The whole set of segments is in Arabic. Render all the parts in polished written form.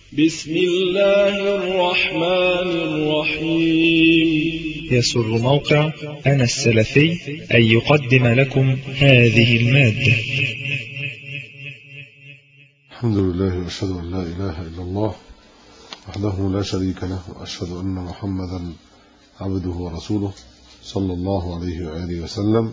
بسم الله الرحمن الرحيم. يسر موقع أنا السلفي أن يقدم لكم هذه المادة. الحمد لله وأشهد أن لا إله إلا الله وحده لا شريك له، وأشهد أن محمدا عبده ورسوله صلى الله عليه وآله وسلم.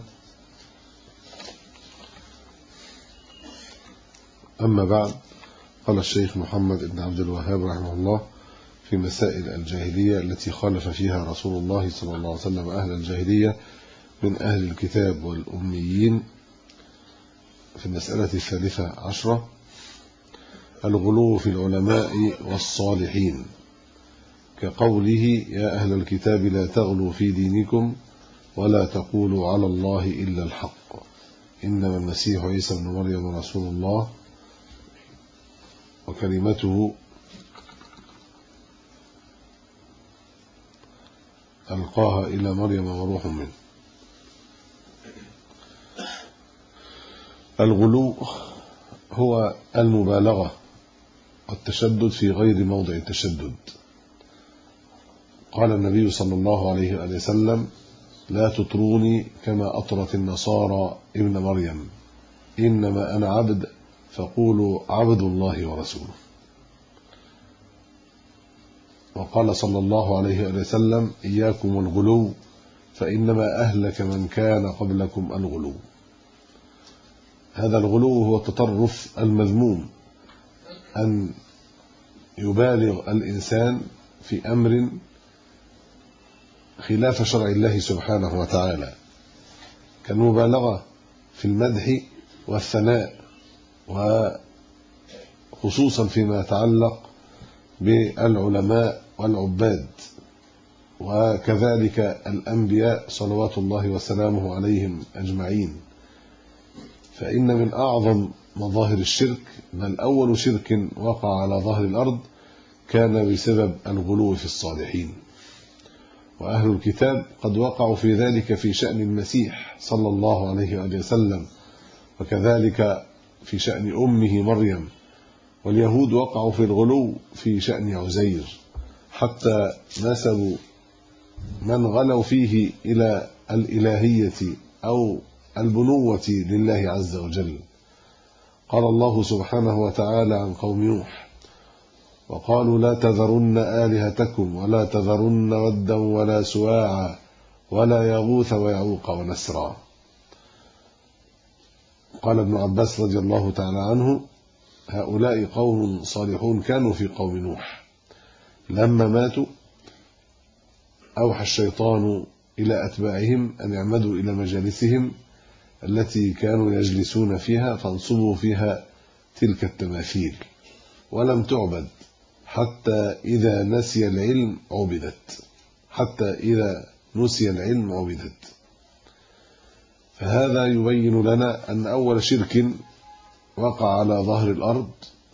أما بعد، قال الشيخ محمد بن عبد الوهاب رحمه الله في مسائل الجاهلية التي خالف فيها رسول الله صلى الله عليه وسلم أهل الجاهلية من أهل الكتاب والأميين، في المسألة 13: الغلو في العلماء والصالحين، كقوله: يا أهل الكتاب لا تغلوا في دينكم ولا تقولوا على الله إلا الحق، إنما المسيح عيسى بن مريم رسول الله وكلمته ألقاها إلى مريم وروح منه. الغلو هو المبالغة والتشدد في غير موضع التشدد. قال النبي صلى الله عليه وسلم: لا تطروني كما أطرت النصارى ابن مريم، إنما أنا عبد فقولوا عبد الله ورسوله. وقال صلى الله عليه وسلم: إياكم الغلو فإنما أهلك من كان قبلكم الغلو. هذا الغلو هو التطرف المذموم، أن يبالغ الإنسان في أمر خلاف شرع الله سبحانه وتعالى، كالمبالغة في المدح والثناء، وخصوصا فيما يتعلق بالعلماء والعباد، وكذلك الأنبياء صلوات الله وسلامه عليهم أجمعين. فإن من أعظم مظاهر الشرك، بل أول شرك وقع على ظهر الأرض، كان بسبب الغلو في الصالحين. وأهل الكتاب قد وقعوا في ذلك في شأن المسيح صلى الله عليه وسلم، وكذلك في شأن أمه مريم. واليهود وقعوا في الغلو في شأن عزير، حتى نسبوا من غلوا فيه إلى الإلهية أو البنوة لله عز وجل. قال الله سبحانه وتعالى عن قوم نوح: وقالوا لا تذرن آلهتكم ولا تذرن ودا ولا سواعا ولا يغوث ويعوق ونسرا. قال ابن عباس رضي الله تعالى عنه: هؤلاء قوم صالحون كانوا في قوم نوح، لما ماتوا أوحى الشيطان إلى أتباعهم أن يعمدوا إلى مجالسهم التي كانوا يجلسون فيها فانصبوا فيها تلك التماثيل، ولم تعبد حتى إذا نسي العلم عبدت. فهذا يبين لنا أن أول شرك وقع على ظهر الأرض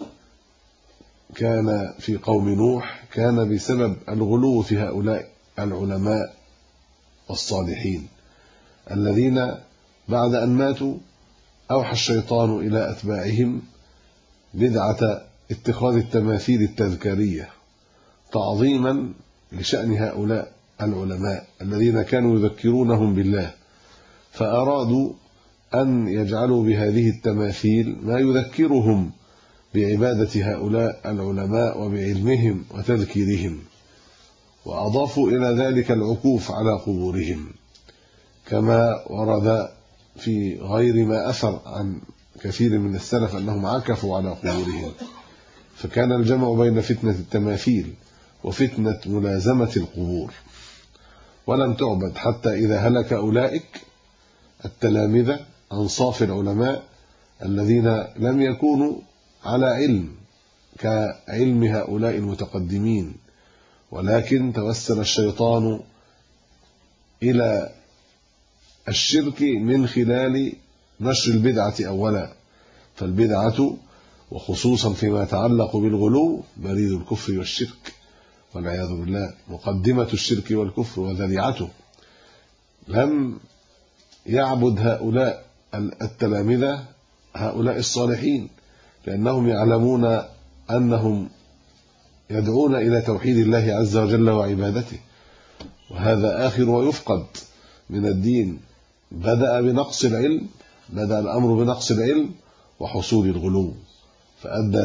كان في قوم نوح، كان بسبب الغلو في هؤلاء العلماء والصالحين الذين بعد أن ماتوا أوحى الشيطان إلى أتباعهم بدعة اتخاذ التماثيل التذكارية تعظيما لشأن هؤلاء العلماء الذين كانوا يذكرونهم بالله، فأرادوا أن يجعلوا بهذه التماثيل ما يذكرهم بعبادة هؤلاء العلماء وبعلمهم وتذكيرهم، وأضافوا إلى ذلك العكوف على قبورهم، كما ورد في غير ما أثر عن كثير من السلف أنهم عكفوا على قبورهم. فكان الجمع بين فتنة التماثيل وفتنة ملازمة القبور. ولم تعبد حتى إذا هلك أولئك التلامذة أنصاف العلماء الذين لم يكونوا على علم كعلم هؤلاء المتقدمين، ولكن توسل الشيطان إلى الشرك من خلال نشر البدعة أولا. فالبدعة وخصوصا فيما يتعلق بالغلو بريد الكفر والشرك والعياذ بالله، مقدمة الشرك والكفر وذريعته. لم يعبد هؤلاء التلامذة هؤلاء الصالحين، لأنهم يعلمون أنهم يدعون إلى توحيد الله عز وجل وعبادته، وهذا آخر ويفقد من الدين. بدأ بنقص العلم، بدأ الأمر بنقص العلم وحصول الغلو، فأدى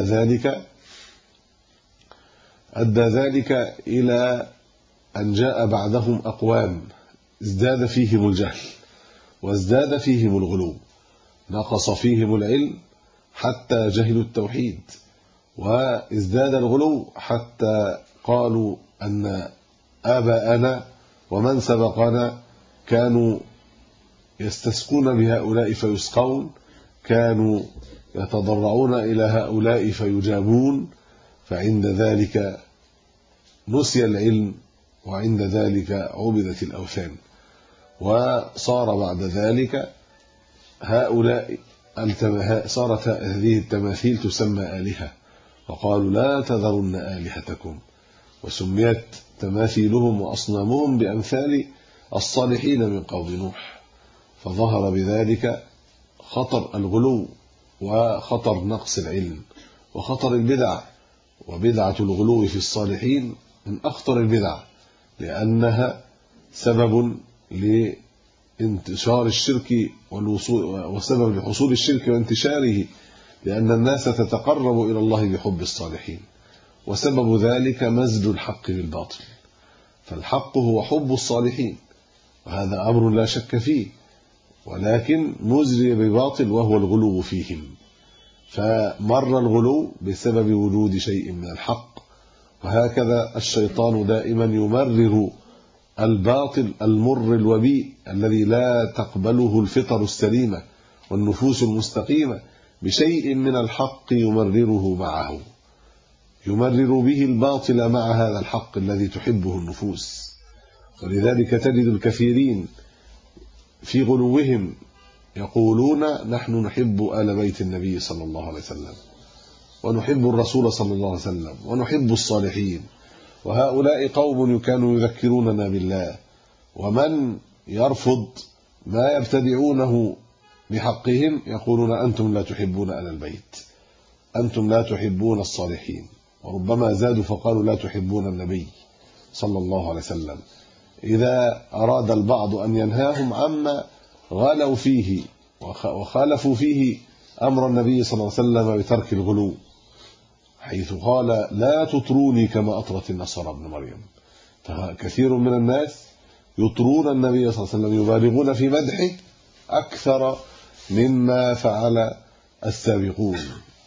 ذلك إلى أن جاء بعدهم أقوام ازداد فيهم الجهل وازداد فيهم الغلو، نقص فيهم العلم حتى جهلوا التوحيد، وازداد الغلو حتى قالوا أن آباءنا ومن سبقنا كانوا يستسقون بهؤلاء فيسقون، كانوا يتضرعون إلى هؤلاء فيجابون، فعند ذلك نسي العلم، وعند ذلك عبدت الأوثان. وصار بعد ذلك صارت هذه التماثيل تسمى آلهة، وقالوا لا تذرن آلهتكم، وسميت تماثيلهم وأصنامهم بأمثال الصالحين من قوم نوح. فظهر بذلك خطر الغلو وخطر نقص العلم وخطر البدع، وبدعة الغلو في الصالحين من أخطر البدع، لأنها سبب لانتشار الشرك وسبب لحصول الشرك وانتشاره، لأن الناس تتقرب إلى الله بحب الصالحين، وسبب ذلك مزج الحق بالباطل. فالحق هو حب الصالحين، وهذا أمر لا شك فيه، ولكن مزج بباطل وهو الغلو فيهم. فمر الغلو بسبب وجود شيء من الحق، وهكذا الشيطان دائما يمرر الباطل المر الوبيء الذي لا تقبله الفطر السليمة والنفوس المستقيمة بشيء من الحق يمرره معه، يمرر به الباطل مع هذا الحق الذي تحبه النفوس. ولذلك تجد الكثيرين في غلوهم يقولون نحن نحب آل بيت النبي صلى الله عليه وسلم، ونحب الرسول صلى الله عليه وسلم، ونحب الصالحين، وهؤلاء قوم كانوا يذكروننا بالله. ومن يرفض ما يبتدعونه بحقهم يقولون أنتم لا تحبون آل البيت، أنتم لا تحبون الصالحين، وربما زادوا فقالوا لا تحبون النبي صلى الله عليه وسلم. إذا أراد البعض أن ينهاهم عما غالوا فيه وخالفوا فيه أمر النبي صلى الله عليه وسلم بترك الغلو، حيث قال لا تطروني كما أطرت النصارى ابن مريم. فكثير من الناس يطرون النبي صلى الله عليه وسلم، يبالغون في مدحه أكثر مما فعل السابقون،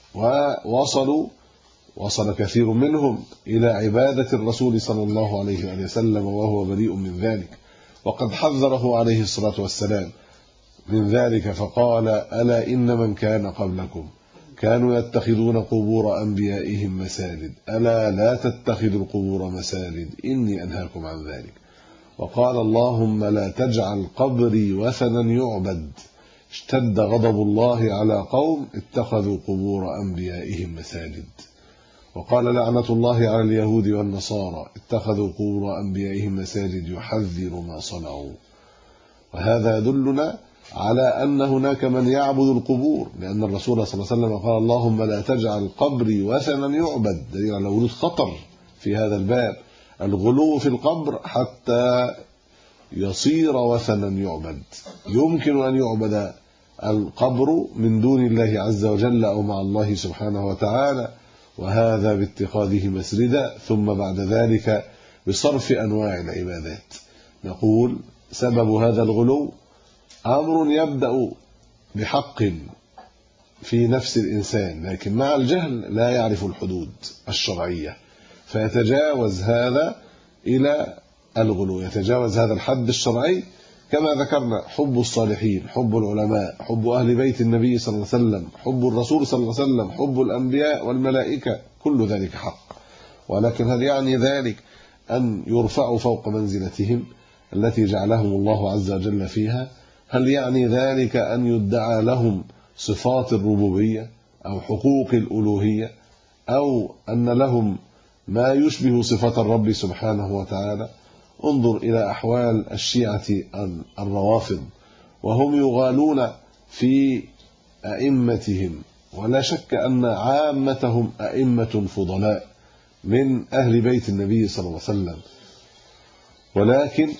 وصل كثير منهم إلى عبادة الرسول صلى الله عليه وسلم وهو بريء من ذلك، وقد حذره عليه الصلاة والسلام من ذلك، فقال ألا إن من كان قبلكم كانوا يتخذون قبور أنبيائهم مساجد، ألا لا تتخذوا القبور مساجد إني أنهاكم عن ذلك. وقال اللهم لا تجعل قبري وثنا يعبد، اشتد غضب الله على قوم اتخذوا قبور أنبيائهم مساجد. وقال لعنة الله على اليهود والنصارى اتخذوا قبور أنبيائهم مساجد يحذر ما صنعوا. وهذا يدلنا على أن هناك من يعبد القبور، لأن الرسول صلى الله عليه وسلم قال اللهم لا تجعل قبري وثنا يعبد، دليل على وجود خطر في هذا الباب، الغلو في القبر حتى يصير وثنا يعبد. يمكن أن يعبد القبر من دون الله عز وجل أو مع الله سبحانه وتعالى، وهذا باتخاذه مسجدا، ثم بعد ذلك بصرف أنواع العبادات. نقول سبب هذا الغلو أمر يبدأ بحق في نفس الإنسان، لكن مع الجهل لا يعرف الحدود الشرعية، فيتجاوز هذا إلى الغلو، يتجاوز هذا الحد الشرعي. كما ذكرنا حب الصالحين، حب العلماء، حب أهل بيت النبي صلى الله عليه وسلم، حب الرسول صلى الله عليه وسلم، حب الأنبياء والملائكة، كل ذلك حق. ولكن هل يعني ذلك أن يرفعوا فوق منزلتهم التي جعلهم الله عز وجل فيها؟ هل يعني ذلك أن يدعى لهم صفات الربوبية أو حقوق الألوهية، أو أن لهم ما يشبه صفات الرب سبحانه وتعالى؟ انظر إلى أحوال الشيعة الروافض، وهم يغالون في أئمتهم، ولا شك أن عامتهم أئمة فضلاء من أهل بيت النبي صلى الله عليه وسلم، ولكن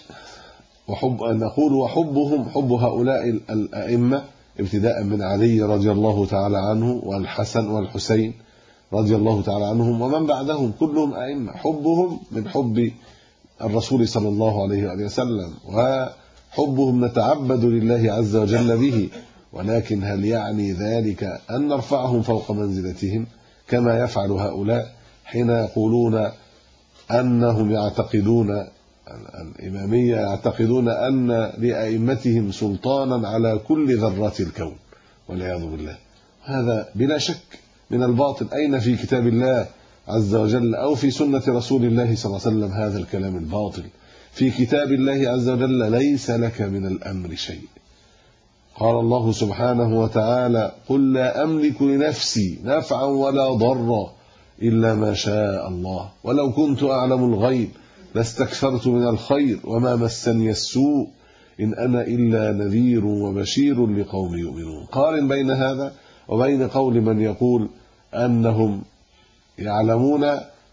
وحبهم حب هؤلاء الأئمة ابتداء من علي رضي الله تعالى عنه والحسن والحسين رضي الله تعالى عنهم ومن بعدهم كلهم أئمة، حبهم من حب الرسول صلى الله عليه وآله وسلم، وحبهم نتعبد لله عز وجل به. ولكن هل يعني ذلك أن نرفعهم فوق منزلتهم كما يفعل هؤلاء حين يقولون أنهم يعتقدون الإمامية، يعتقدون أن لأئمتهم سلطانا على كل ذرات الكون والعياذ بالله؟ هذا بلا شك من الباطل. أين في كتاب الله عز وجل أو في سنة رسول الله صلى الله عليه وسلم هذا الكلام الباطل؟ في كتاب الله عز وجل ليس لك من الأمر شيء. قال الله سبحانه وتعالى: قل لا أملك لنفسي نفعا ولا ضرا إلا ما شاء الله ولو كنت أعلم الغيب لاستكثرت من الخير وما مسني السوء إن أنا إلا نذير وبشير لقوم يؤمنون. قارن بين هذا وبين قول من يقول أنهم يعلمون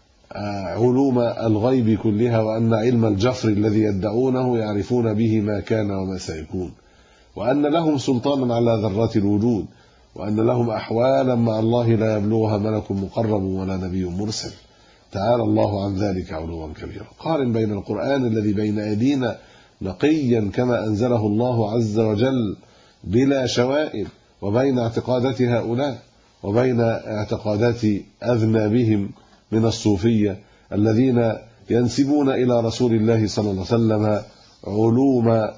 علوم الغيب كلها، وأن علم الجفر الذي يدعونه يعرفون به ما كان وما سيكون، وأن لهم سلطانا على ذرات الوجود، وأن لهم أحوالا مع الله لا يبلغها ملك مقرب ولا نبي مرسل. تعالى الله عن ذلك علوا كبيرا. قارن بين القرآن الذي بين أيدينا نقيا كما أنزله الله عز وجل بلا شوائب، وبين اعتقادات هؤلاء وبين اعتقادات أذنابهم من الصوفية الذين ينسبون إلى رسول الله صلى الله عليه وسلم علوم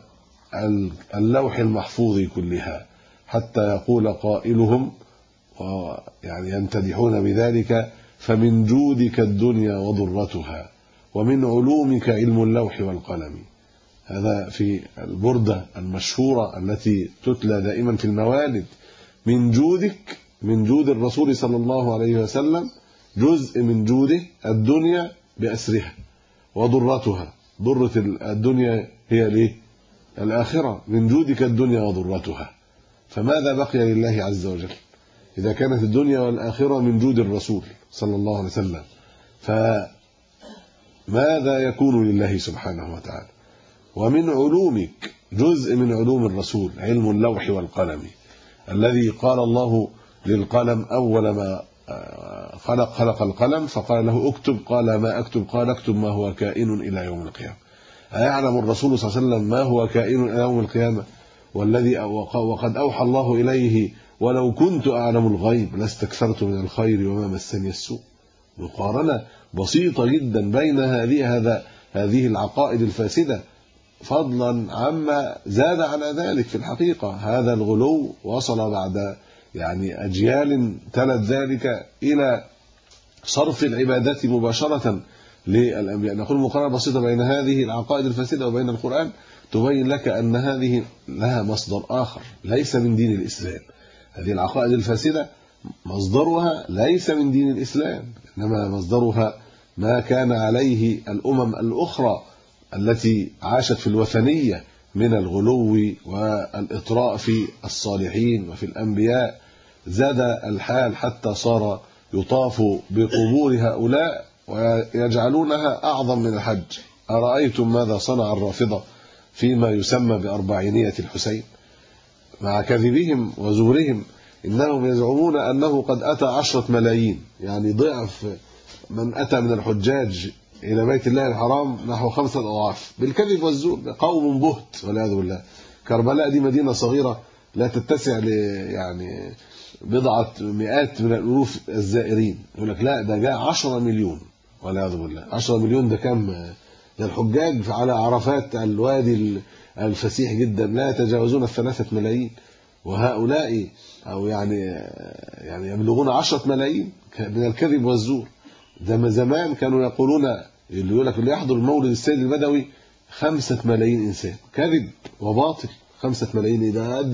اللوح المحفوظ كلها، حتى يقول قائلهم يعني يمتدحون بذلك: فمن جودك الدنيا وضرتها ومن علومك علم اللوح والقلم. هذا في البردة المشهورة التي تتلى دائما في الموالد: من جودك، من جود الرسول صلى الله عليه وسلم جزء من جوده الدنيا بأسرها وضرتها. ضرة الدنيا هي ليه؟ الآخرة. من جودك الدنيا وضرتها. فماذا بقي لله عز وجل إذا كانت الدنيا والآخرة من جود الرسول صلى الله عليه وسلم؟ فماذا يكون لله سبحانه وتعالى؟ ومن علومك جزء من علوم الرسول علم اللوح والقلم، الذي قال الله للقلم أول ما خلق القلم فقال له اكتب، قال ما أكتب؟ قال اكتب ما هو كائن إلى يوم القيامة. أيعلم الرسول صلى الله عليه وسلم ما هو كائن إلى يوم القيامة؟ والذي وقد أوحى الله إليه: ولو كنت أعلم الغيب لاستكثرت من الخير وما مسني السوء. مقارنة بسيطة جدا بين هذه العقائد الفاسدة، فضلا عما زاد على ذلك. في الحقيقة هذا الغلو وصل بعد يعني أجيال تلت ذلك إلى صرف العبادات مباشرة للأنبياء. نقول مقارنة بسيطة بين هذه العقائد الفاسدة وبين القرآن تبين لك أن هذه لها مصدر آخر ليس من دين الإسلام. هذه العقائد الفاسدة مصدرها ليس من دين الإسلام، إنما مصدرها ما كان عليه الأمم الأخرى التي عاشت في الوثنية من الغلو والإطراء في الصالحين وفي الأنبياء. زاد الحال حتى صار يطاف بقبور هؤلاء ويجعلونها أعظم من الحج. أرأيتم ماذا صنع الرافضة فيما يسمى بأربعينية الحسين؟ مع كذبهم وزورهم إنهم يزعمون أنه قد أتى 10 ملايين، يعني ضعف من أتى من الحجاج إلى بيت الله الحرام نحو 5 أضعاف، بالكذب والزور. قوم بهت والعياذ بالله. كربلاء دي مدينة صغيرة لا تتسع يعني بضعة مئات من الألوف الزائرين، يقول لك لا ده جاء 10 مليون والعياذ بالله. 10 مليون ده كم؟ ده الحجاج على عرفات الوادي الفسيح جدا لا يتجاوزون 3 ملايين، وهؤلاء أو يعني يبلغون 10 ملايين من الكذب والزور. ده زمان كانوا يقولون اللي يقول لك اللي يحضر المولد السيد البدوي 5 ملايين إنسان. كذب وباطل. 5 ملايين ده قد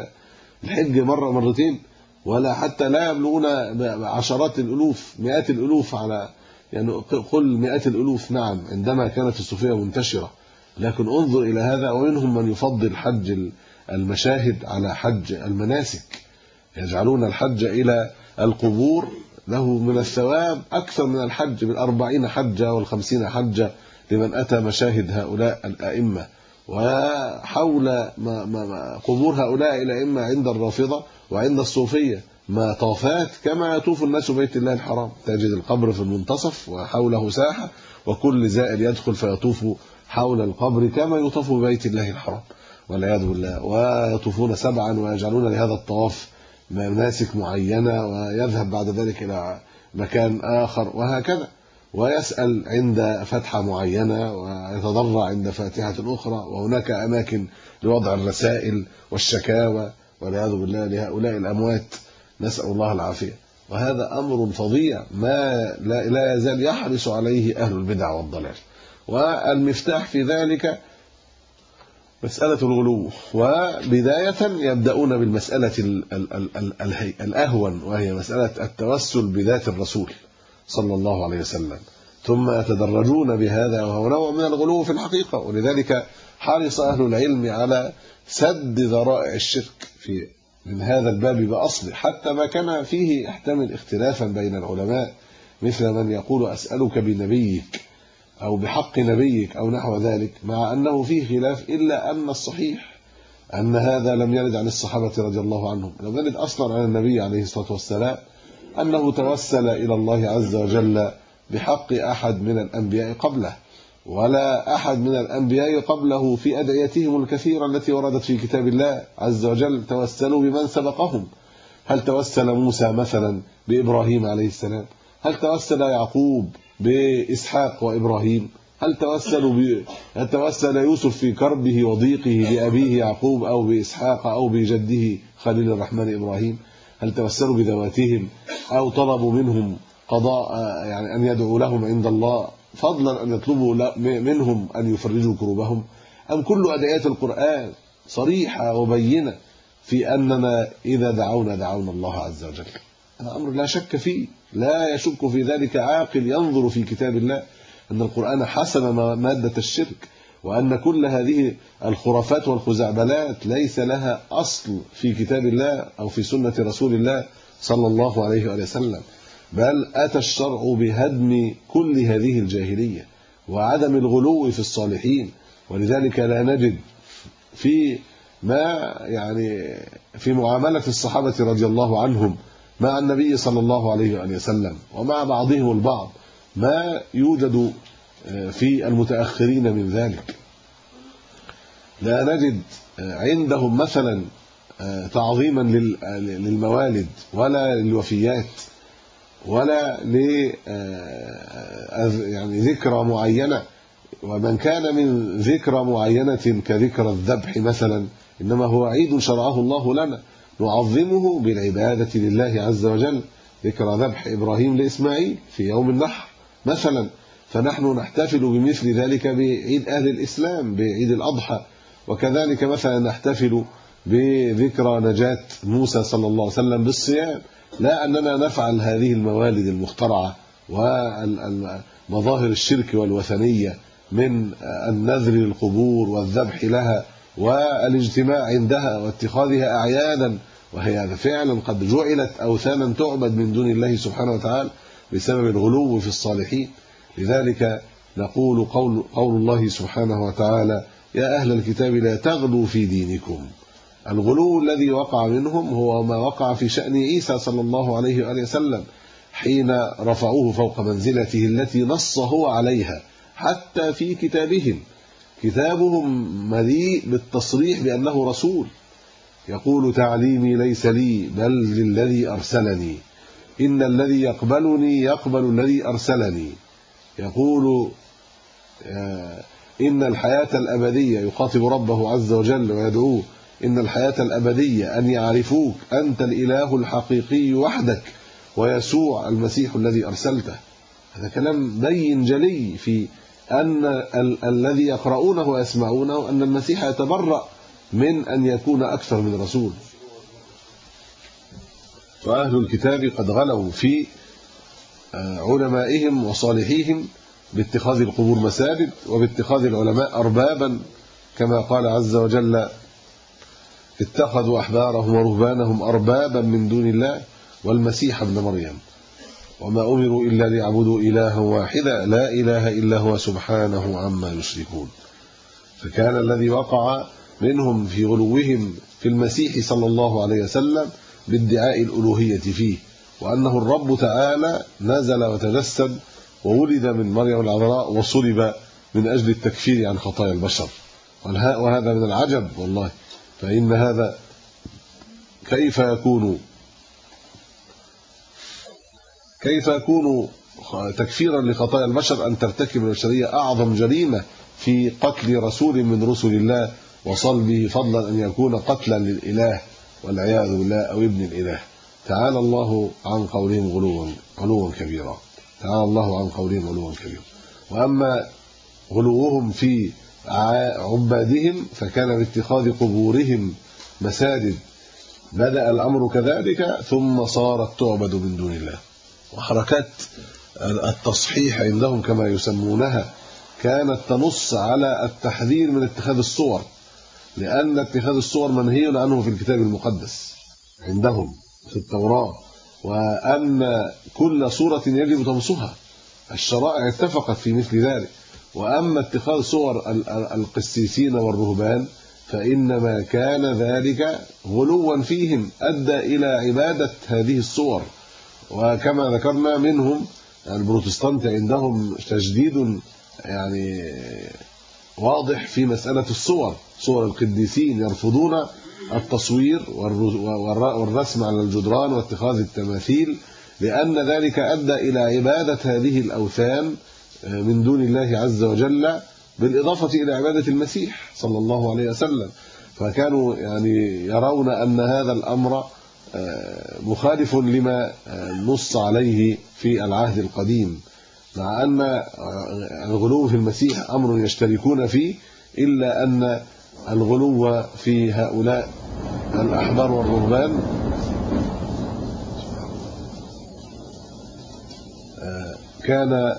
الحج مرة مرتين، ولا حتى لا يبلغون عشرات الألوف مئات الألوف، على يعني قل مئات الألوف نعم عندما كانت الصوفية منتشرة. لكن انظر إلى هذا. ومنهم من يفضل حج المشاهد على حج المناسك، يجعلون الحج إلى القبور له من الثواب أكثر من الحج ب40 حجة وال50 حجة لمن أتى مشاهد هؤلاء الأئمة. وحول قبور هؤلاء الأئمة عند الرافضة وعند الصوفية ما طافات كما يطوف الناس بيت الله الحرام، تجد القبر في المنتصف وحوله ساحة، وكل زائر يدخل فيطوف حول القبر كما يطوف ببيت الله الحرام والعياذ بالله. ويطوفون 7 ويجعلون لهذا الطواف مناسك معينة، ويذهب بعد ذلك إلى مكان آخر وهكذا، ويسأل عند فتحة معينة ويتضرع عند فاتحة أخرى، وهناك أماكن لوضع الرسائل والشكاوى والعياذ بالله لهؤلاء الأموات، نسأل الله العافية. وهذا أمر فظيع ما لا يزال يحرص عليه أهل البدع والضلال. والمفتاح في ذلك مسألة الغلو، وبداية يبدأون بالمسألة الأهون، وهي مسألة التوسل بذات الرسول صلى الله عليه وسلم، ثم يتدرجون بهذا، وهو نوع من الغلو في الحقيقة. ولذلك حرص أهل العلم على سد ذرائع الشرك من هذا الباب بأصله، حتى ما كان فيه يحتمل اختلافا بين العلماء، مثل من يقول أسألك بنبيك أو بحق نبيك أو نحو ذلك، مع أنه فيه خلاف، إلا أن الصحيح أن هذا لم يرد عن الصحابة رضي الله عنهم، لم يرد أصلا عن النبي عليه الصلاة والسلام أنه توسل إلى الله عز وجل بحق أحد من الأنبياء قبله، ولا أحد من الأنبياء قبله في أدعيتهم الكثيرة التي وردت في كتاب الله عز وجل توسلوا بمن سبقهم. هل توسل موسى مثلا بإبراهيم عليه السلام؟ هل توسل يعقوب بإسحاق وإبراهيم؟ هل توسل يوسف في كربه وضيقه بأبيه يعقوب أو بإسحاق أو بجده خليل الرحمن إبراهيم؟ هل توسلوا بذواتهم أو طلبوا منهم قضاء، يعني أن يدعوا لهم عند الله، فضلا أن يطلبوا منهم أن يفرجوا كروبهم؟ أم كل أدعيات القرآن صريحة وبينة في أننا إذا دعونا الله عز وجل؟ هذا أمر لا شك فيه، لا يشك في ذلك عاقل ينظر في كتاب الله أن القرآن حسم مادة الشرك، وأن كل هذه الخرافات والخزعبلات ليس لها أصل في كتاب الله أو في سنة رسول الله صلى الله عليه وسلم، بل أتى الشرع بهدم كل هذه الجاهلية وعدم الغلو في الصالحين. ولذلك لا نجد في معاملة الصحابة رضي الله عنهم مع النبي صلى الله عليه وسلم ومع بعضهم البعض ما يوجد في المتأخرين من ذلك. لا نجد عندهم مثلا تعظيما للموالد ولا للوفيات ولا ذكرى معينة، ومن كان من ذكرى معينة كذكرى الذبح مثلا إنما هو عيد شرعه الله لنا نعظمه بالعبادة لله عز وجل، ذكرى ذبح إبراهيم لإسماعيل في يوم النحر مثلا، فنحن نحتفل بمثل ذلك بعيد أهل الإسلام بعيد الأضحى. وكذلك مثلا نحتفل بذكرى نجاة موسى صلى الله عليه وسلم بالصيام، لا أننا نفعل هذه الموالد المخترعة ومظاهر الشرك والوثنية من النذر للقبور والذبح لها والاجتماع عندها واتخاذها أعيادا، وهي فعلا قد جعلت أوثانا تعبد من دون الله سبحانه وتعالى بسبب الغلو في الصالحين. لذلك نقول قول الله سبحانه وتعالى: يا أهل الكتاب لا تغلوا في دينكم. الغلو الذي وقع منهم هو ما وقع في شأن عيسى صلى الله عليه وسلم حين رفعوه فوق منزلته التي نص هو عليها، حتى في كتابهم مليء بالتصريح بأنه رسول، يقول: تعليمي ليس لي بل للذي أرسلني، إن الذي يقبلني يقبل الذي أرسلني، يقول إن الحياة الأبدية، يخاطب ربه عز وجل ويدعوه: إن الحياة الأبدية أن يعرفوك أنت الإله الحقيقي وحدك ويسوع المسيح الذي أرسلته. هذا كلام بين جلي في أن الذي يقرؤونه ويسمعونه أن المسيح يتبرأ من أن يكون أكثر من رسول. وأهل الكتاب قد غلوا في علمائهم وصالحيهم باتخاذ القبور مساجد وباتخاذ العلماء أربابا، كما قال عز وجل: اتخذوا أحبارهم ورهبانهم أربابا من دون الله والمسيح ابن مريم. وما أمروا إلا ليعبدوا إلها واحدا لا إله إلا هو سبحانه عما يشركون. فكان الذي وقع منهم في غلوهم في المسيح صلى الله عليه وسلم بادعاء الألوهية فيه، وأنه الرب تعالى نزل وتجسد وولد من مريم العذراء وصلب من أجل التكفير عن خطايا البشر. وهذا من العجب والله. فإن هذا كيف يكون تكفيرا لخطايا البشر أن ترتكب البشرية أعظم جريمة في قتل رسول من رسل الله وصلبه، فضلا أن يكون قتلا للإله والعياذ بالله أو ابن الإله. تعالى الله عن قولهم علوا كبيرا. تعالى الله عن قولهم علوا كبيرا. وأما غلوهم في عبادهم فكان باتخاذ قبورهم مساجد. بدأ الأمر كذلك ثم صارت تعبد من دون الله. وحركات التصحيح عندهم كما يسمونها كانت تنص على التحذير من اتخاذ الصور، لأن اتخاذ الصور منهي عنه في الكتاب المقدس عندهم في التوراة، وأن كل صورة يجب طمسها. الشرائع اتفقت في مثل ذلك. وأما اتخاذ صور القسيسين والرهبان فإنما كان ذلك غلوا فيهم أدى إلى عبادة هذه الصور. وكما ذكرنا منهم البروتستانت عندهم تشديد يعني واضح في مسألة الصور، صور القديسين يرفضون التصوير والرسم على الجدران واتخاذ التماثيل، لأن ذلك أدى إلى عبادة هذه الأوثان من دون الله عز وجل، بالإضافة إلى عبادة المسيح صلى الله عليه وسلم. فكانوا يعني يرون أن هذا الأمر مخالف لما نص عليه في العهد القديم، مع أن الغلو في المسيح أمر يشتركون فيه، إلا أن الغلو في هؤلاء الأحبار والرهبان كان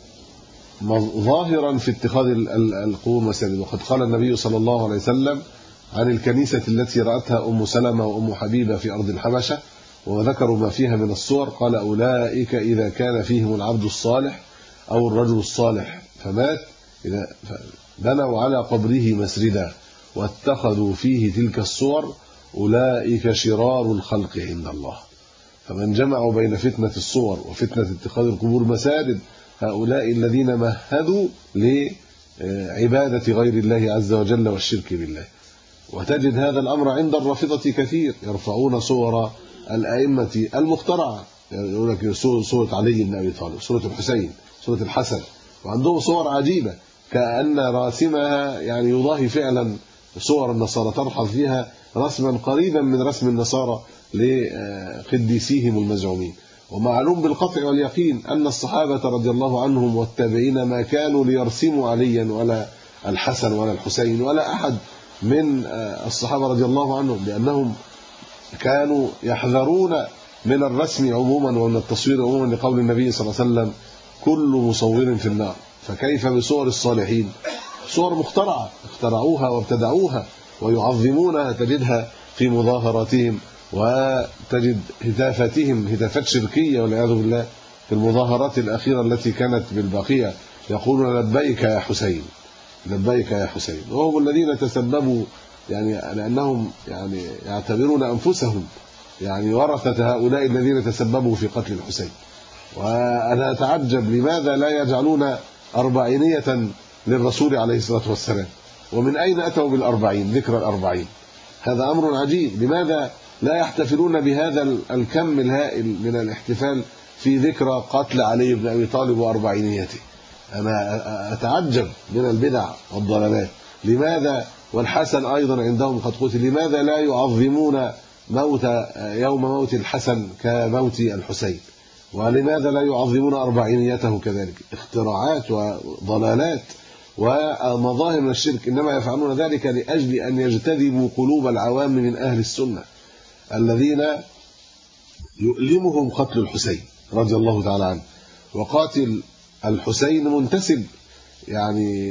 ظاهرا في اتخاذ القبور مساجد. وقد قال النبي صلى الله عليه وسلم عن الكنيسة التي رأتها أم سلمة وأم حبيبة في أرض الحبشة وذكروا ما فيها من الصور، قال أولئك إذا كان فيهم العبد الصالح أو الرجل الصالح فمات إذا بنوا على قبره مسجدا واتخذوا فيه تلك الصور أولئك شرار الخلق عند الله. فمن جمعوا بين فتنة الصور وفتنة اتخاذ القبور مساجد هؤلاء الذين مهدوا لعبادة غير الله عز وجل والشرك بالله. وتجد هذا الأمر عند الرافضة كثير، يرفعون صور الأئمة المخترعة، يقول لك صورة علي بن أبي طالب، صورة الحسين، صورة الحسن، وعندهم صور عجيبة كأن راسمها يعني يضاهي فعلا صور النصارى، تلحظ فيها رسما قريبا من رسم النصارى لقديسيهم المزعومين. ومعلوم بالقطع واليقين أن الصحابة رضي الله عنهم والتابعين ما كانوا ليرسموا عليا ولا الحسن ولا الحسين ولا أحد من الصحابة رضي الله عنهم، لأنهم كانوا يحذرون من الرسم عموما ومن التصوير عموما، لقول النبي صلى الله عليه وسلم كل مصور في النار. فكيف بصور الصالحين؟ صور مخترعة اخترعوها وابتدعوها ويعظمونها، تجدها في مظاهراتهم وتجد هتافاتهم هتافات شركية والعياذ بالله. في المظاهرات الأخيرة التي كانت بالبقية يقولون لبيك يا حسين، لبيك يا حسين، وهم الذين تسببوا يعني لأنهم يعني يعتبرون أنفسهم يعني ورثة هؤلاء الذين تسببوا في قتل الحسين. وأنا أتعجب لماذا لا يجعلون أربعينية للرسول عليه الصلاة والسلام، ومن أين أتوا بالأربعين، ذكرى الأربعين؟ هذا أمر عجيب. لماذا لا يحتفلون بهذا الكم الهائل من الاحتفال في ذكرى قتل علي بن أبي طالب وأربعينيته؟ أنا أتعجب من البدع والضلالات. لماذا والحسن أيضا عندهم قد قتل، لماذا لا يعظمون يوم موت الحسن كموت الحسين؟ ولماذا لا يعظمون أربعينيته كذلك؟ اختراعات وضلالات ومظاهر من الشرك، إنما يفعلون ذلك لأجل أن يجتذبوا قلوب العوام من أهل السنة الذين يؤلمهم قتل الحسين رضي الله تعالى عنه. وقاتل الحسين منتسب يعني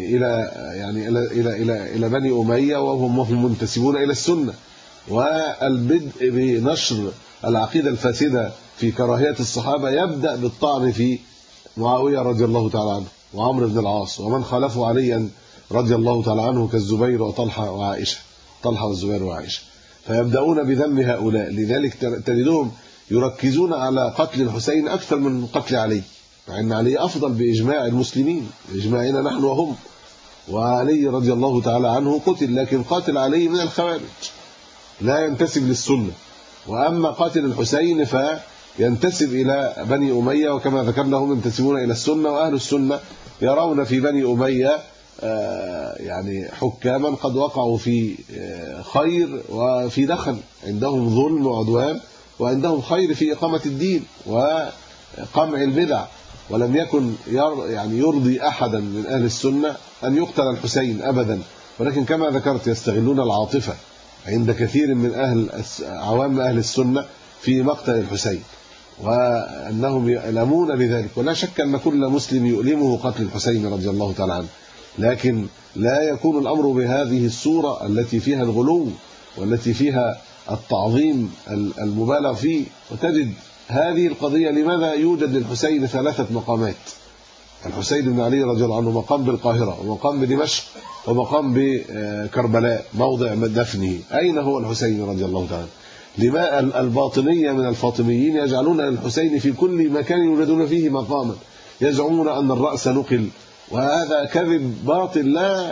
إلى بني أمية، وهم منتسبون إلى السنة. والبدء بنشر العقيدة الفاسدة في كراهية الصحابة يبدأ بالطعن في معاوية رضي الله تعالى عنه وعمرو بن العاص ومن خالفوا عليا رضي الله تعالى عنه كالزبير وطلحة وعائشة، طلحة والزبير وعائشة، فيبدأون بذم هؤلاء. لذلك تجدهم يركزون على قتل الحسين أكثر من قتل علي، مع أن علي أفضل بإجماع المسلمين، إجماعنا نحن وهم. وعلي رضي الله تعالى عنه قتل، لكن قاتل علي من الخوارج لا ينتسب للسنة، وأما قاتل الحسين فينتسب إلى بني أمية، وكما ذكرنا هم ينتسبون إلى السنة، وأهل السنة يرون في بني أمية يعني حكاما قد وقعوا في خير وفي دخل، عندهم ظلم وعدوان، وعندهم خير في إقامة الدين وقمع البدع. ولم يكن يعني يرضي أحدا من أهل السنة أن يقتل الحسين أبدا، ولكن كما ذكرت يستغلون العاطفة عند كثير من عوام أهل السنة في مقتل الحسين، وأنهم يألمون بذلك. ولا شك أن كل مسلم يؤلمه قتل الحسين رضي الله تعالى عنه، لكن لا يكون الأمر بهذه الصورة التي فيها الغلو والتي فيها التعظيم المبالغ فيه. وتجد هذه القضية لماذا يوجد للحسين 3 مقامات؟ الحسين بن علي رضي الله عنه مقام بالقاهرة، ومقام بدمشق، ومقام بكربلاء موضع دفنه. أين هو الحسين رضي الله تعالى؟ لما الباطنية من الفاطميين يجعلون الحسين في كل مكان يوجدون فيه مقاما، يزعمون أن الرأس نقل، وهذا كذب باطل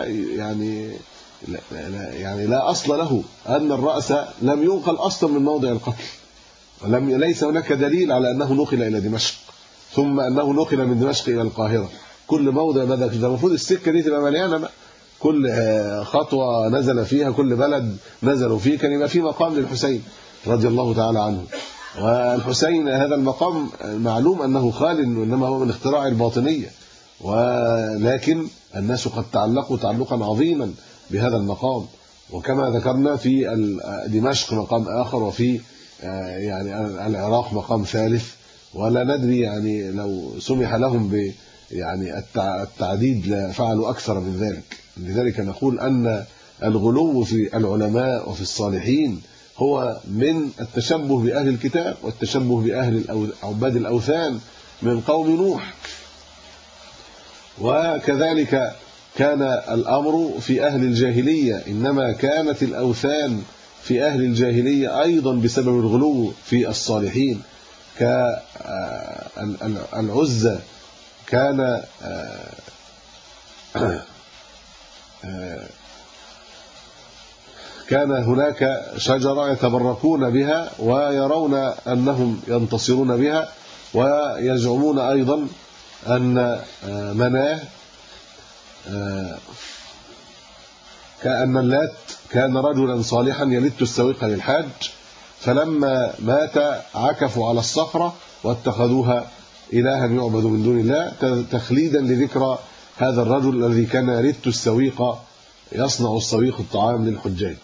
لا أصل له، أن الرأس لم ينقل أصلا من موضع القتل، ليس هناك دليل على أنه نقل إلى دمشق ثم أنه نقل من دمشق إلى القاهرة. كل موضع بدأ كده، المفروض السكة دي تبقى مليانة بقى، كل خطوة نزل فيها، كل بلد نزلوا فيه كان يبقى فيه مقام للحسين رضي الله تعالى عنه. والحسين هذا المقام معلوم أنه خال، وإنما هو من اختراع الباطنية، ولكن الناس قد تعلقوا تعلقا عظيما بهذا المقام. وكما ذكرنا في دمشق مقام آخر، وفي يعني العراق مقام ثالث، ولا ندري يعني لو سمح لهم يعني التعديد لفعلوا أكثر من ذلك. لذلك نقول أن الغلو في العلماء وفي الصالحين هو من التشبه بأهل الكتاب والتشبه بأهل عباد الأوثان من قوم نوح. وكذلك كان الأمر في أهل الجاهلية، إنما كانت الأوثان في أهل الجاهلية أيضا بسبب الغلو في الصالحين، كالعزة كان هناك شجرة يتبركون بها ويرون أنهم ينتصرون بها، ويزعمون أيضا أن مناه كأن اللات كان رجلا صالحا يلت السويق للحاج، فلما مات عكفوا على الصخرة واتخذوها إلها يعبد من دون الله، تخليدا لذكرى هذا الرجل الذي كان يلت السويق يصنع السويق الطعام للحجاج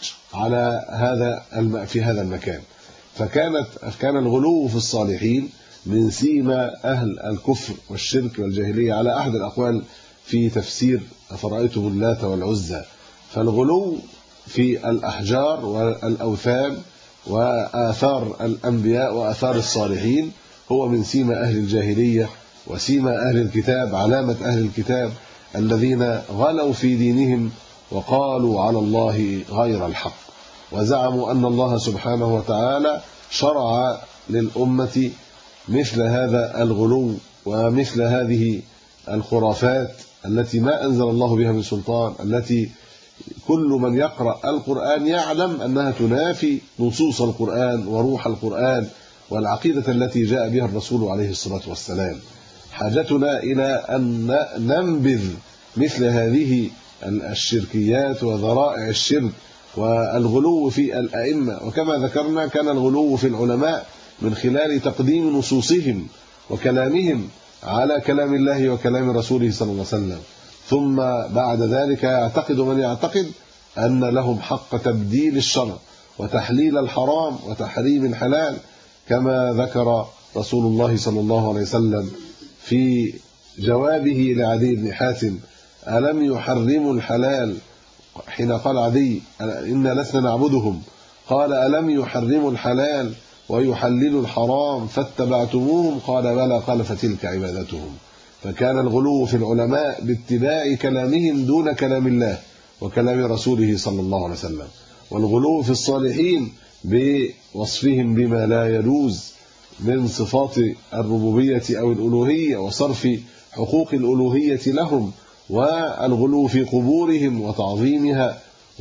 في هذا المكان. فكان الغلو في الصالحين من سيما أهل الكفر والشرك والجاهلية، على أحد الأقوال في تفسير أفرأيتم اللات والعزى. فالغلو في الأحجار والأوثان وآثار الأنبياء وآثار الصالحين هو من سيما أهل الجاهلية وسيما أهل الكتاب، علامة أهل الكتاب الذين غلوا في دينهم وقالوا على الله غير الحق، وزعموا أن الله سبحانه وتعالى شرع للأمة مثل هذا الغلو ومثل هذه الخرافات التي ما أنزل الله بها من سلطان، التي كل من يقرأ القرآن يعلم أنها تنافي نصوص القرآن وروح القرآن والعقيدة التي جاء بها الرسول عليه الصلاة والسلام. حاجتنا إلى أن ننبذ مثل هذه الشركيات وذرائع الشرك والغلو في الأئمة. وكما ذكرنا كان الغلو في العلماء من خلال تقديم نصوصهم وكلامهم على كلام الله وكلام رسوله صلى الله عليه وسلم، ثم بعد ذلك يعتقد من يعتقد أن لهم حق تبديل الشرع وتحليل الحرام وتحريم الحلال، كما ذكر رسول الله صلى الله عليه وسلم في جوابه لعدي بن حاتم: ألم يحرموا الحلال؟ حين قال عدي: إنا لسنا نعبدهم، قال: ألم يحرموا الحلال ويحللوا الحرام فاتبعتموهم قال بلى قال فتلك عبادتهم. فكان الغلو في العلماء باتباع كلامهم دون كلام الله وكلام رسوله صلى الله عليه وسلم، والغلو في الصالحين بوصفهم بما لا يجوز من صفات الربوبية أو الألوهية وصرف حقوق الألوهية لهم، والغلو في قبورهم وتعظيمها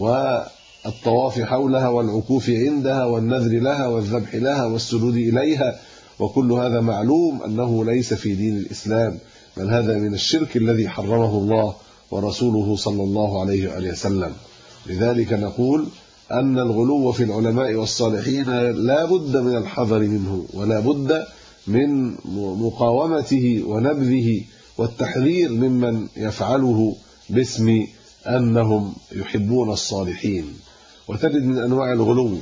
والطواف حولها والعكوف عندها والنذر لها والذبح لها والسجود إليها، وكل هذا معلوم أنه ليس في دين الإسلام، بل هذا من الشرك الذي حرمه الله ورسوله صلى الله عليه وآله وسلم. لذلك نقول أن الغلو في العلماء والصالحين لا بد من الحذر منه، ولا بد من مقاومته ونبذه والتحذير ممن يفعله باسم أنهم يحبون الصالحين. وتجد من أنواع الغلو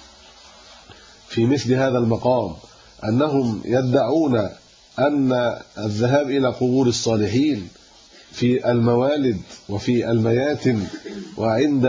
في مثل هذا المقام أنهم يدعون أن الذهاب إلى قبور الصالحين في الموالد وفي المياتم وعند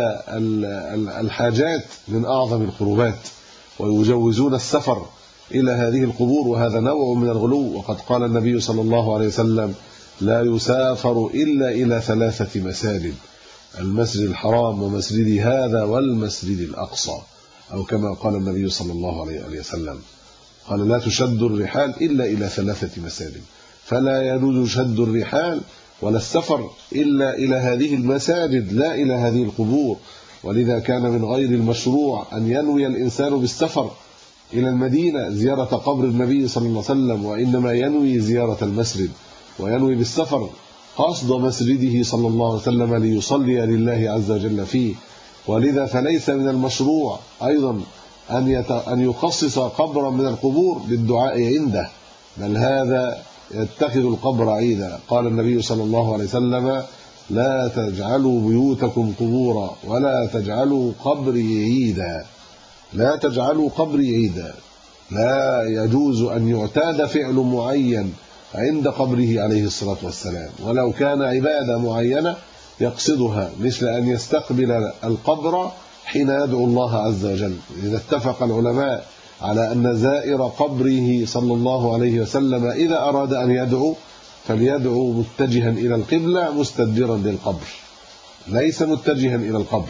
الحاجات من أعظم القربات، ويجوزون السفر إلى هذه القبور، وهذا نوع من الغلو. وقد قال النبي صلى الله عليه وسلم لا يسافر إلا إلى 3 مساجد: المسجد الحرام ومسجد هذا والمسجد الأقصى، أو كما قال النبي صلى الله عليه وسلم، قال لا تشد الرحال إلا إلى 3 مساجد، فلا يجوز شد الرحال ولا السفر إلا إلى هذه المساجد لا إلى هذه القبور. ولذا كان من غير المشروع أن ينوي الإنسان بالسفر إلى المدينة زيارة قبر النبي صلى الله عليه وسلم، وإنما ينوي زيارة المسجد، وينوي بالسفر قصد مسجده صلى الله عليه وسلم ليصلي لله عز وجل فيه. ولذا فليس من المشروع أيضا أن يخصص قبرا من القبور للدعاء عنده، بل هذا يتخذ القبر عيدا. قال النبي صلى الله عليه وسلم لا تجعلوا بيوتكم قبورا ولا تجعلوا قبري عيدا. لا تجعلوا قبري عيدا، لا يجوز أن يعتاد فعل معين عند قبره عليه الصلاة والسلام، ولو كان عبادة معينة يقصدها، مثل أن يستقبل القبر حين يدعو الله عز وجل. إذا اتفق العلماء على أن زائر قبره صلى الله عليه وسلم إذا أراد أن يدعو فليدعو متجها إلى القبلة مستدبرا للقبر، ليس متجها إلى القبر.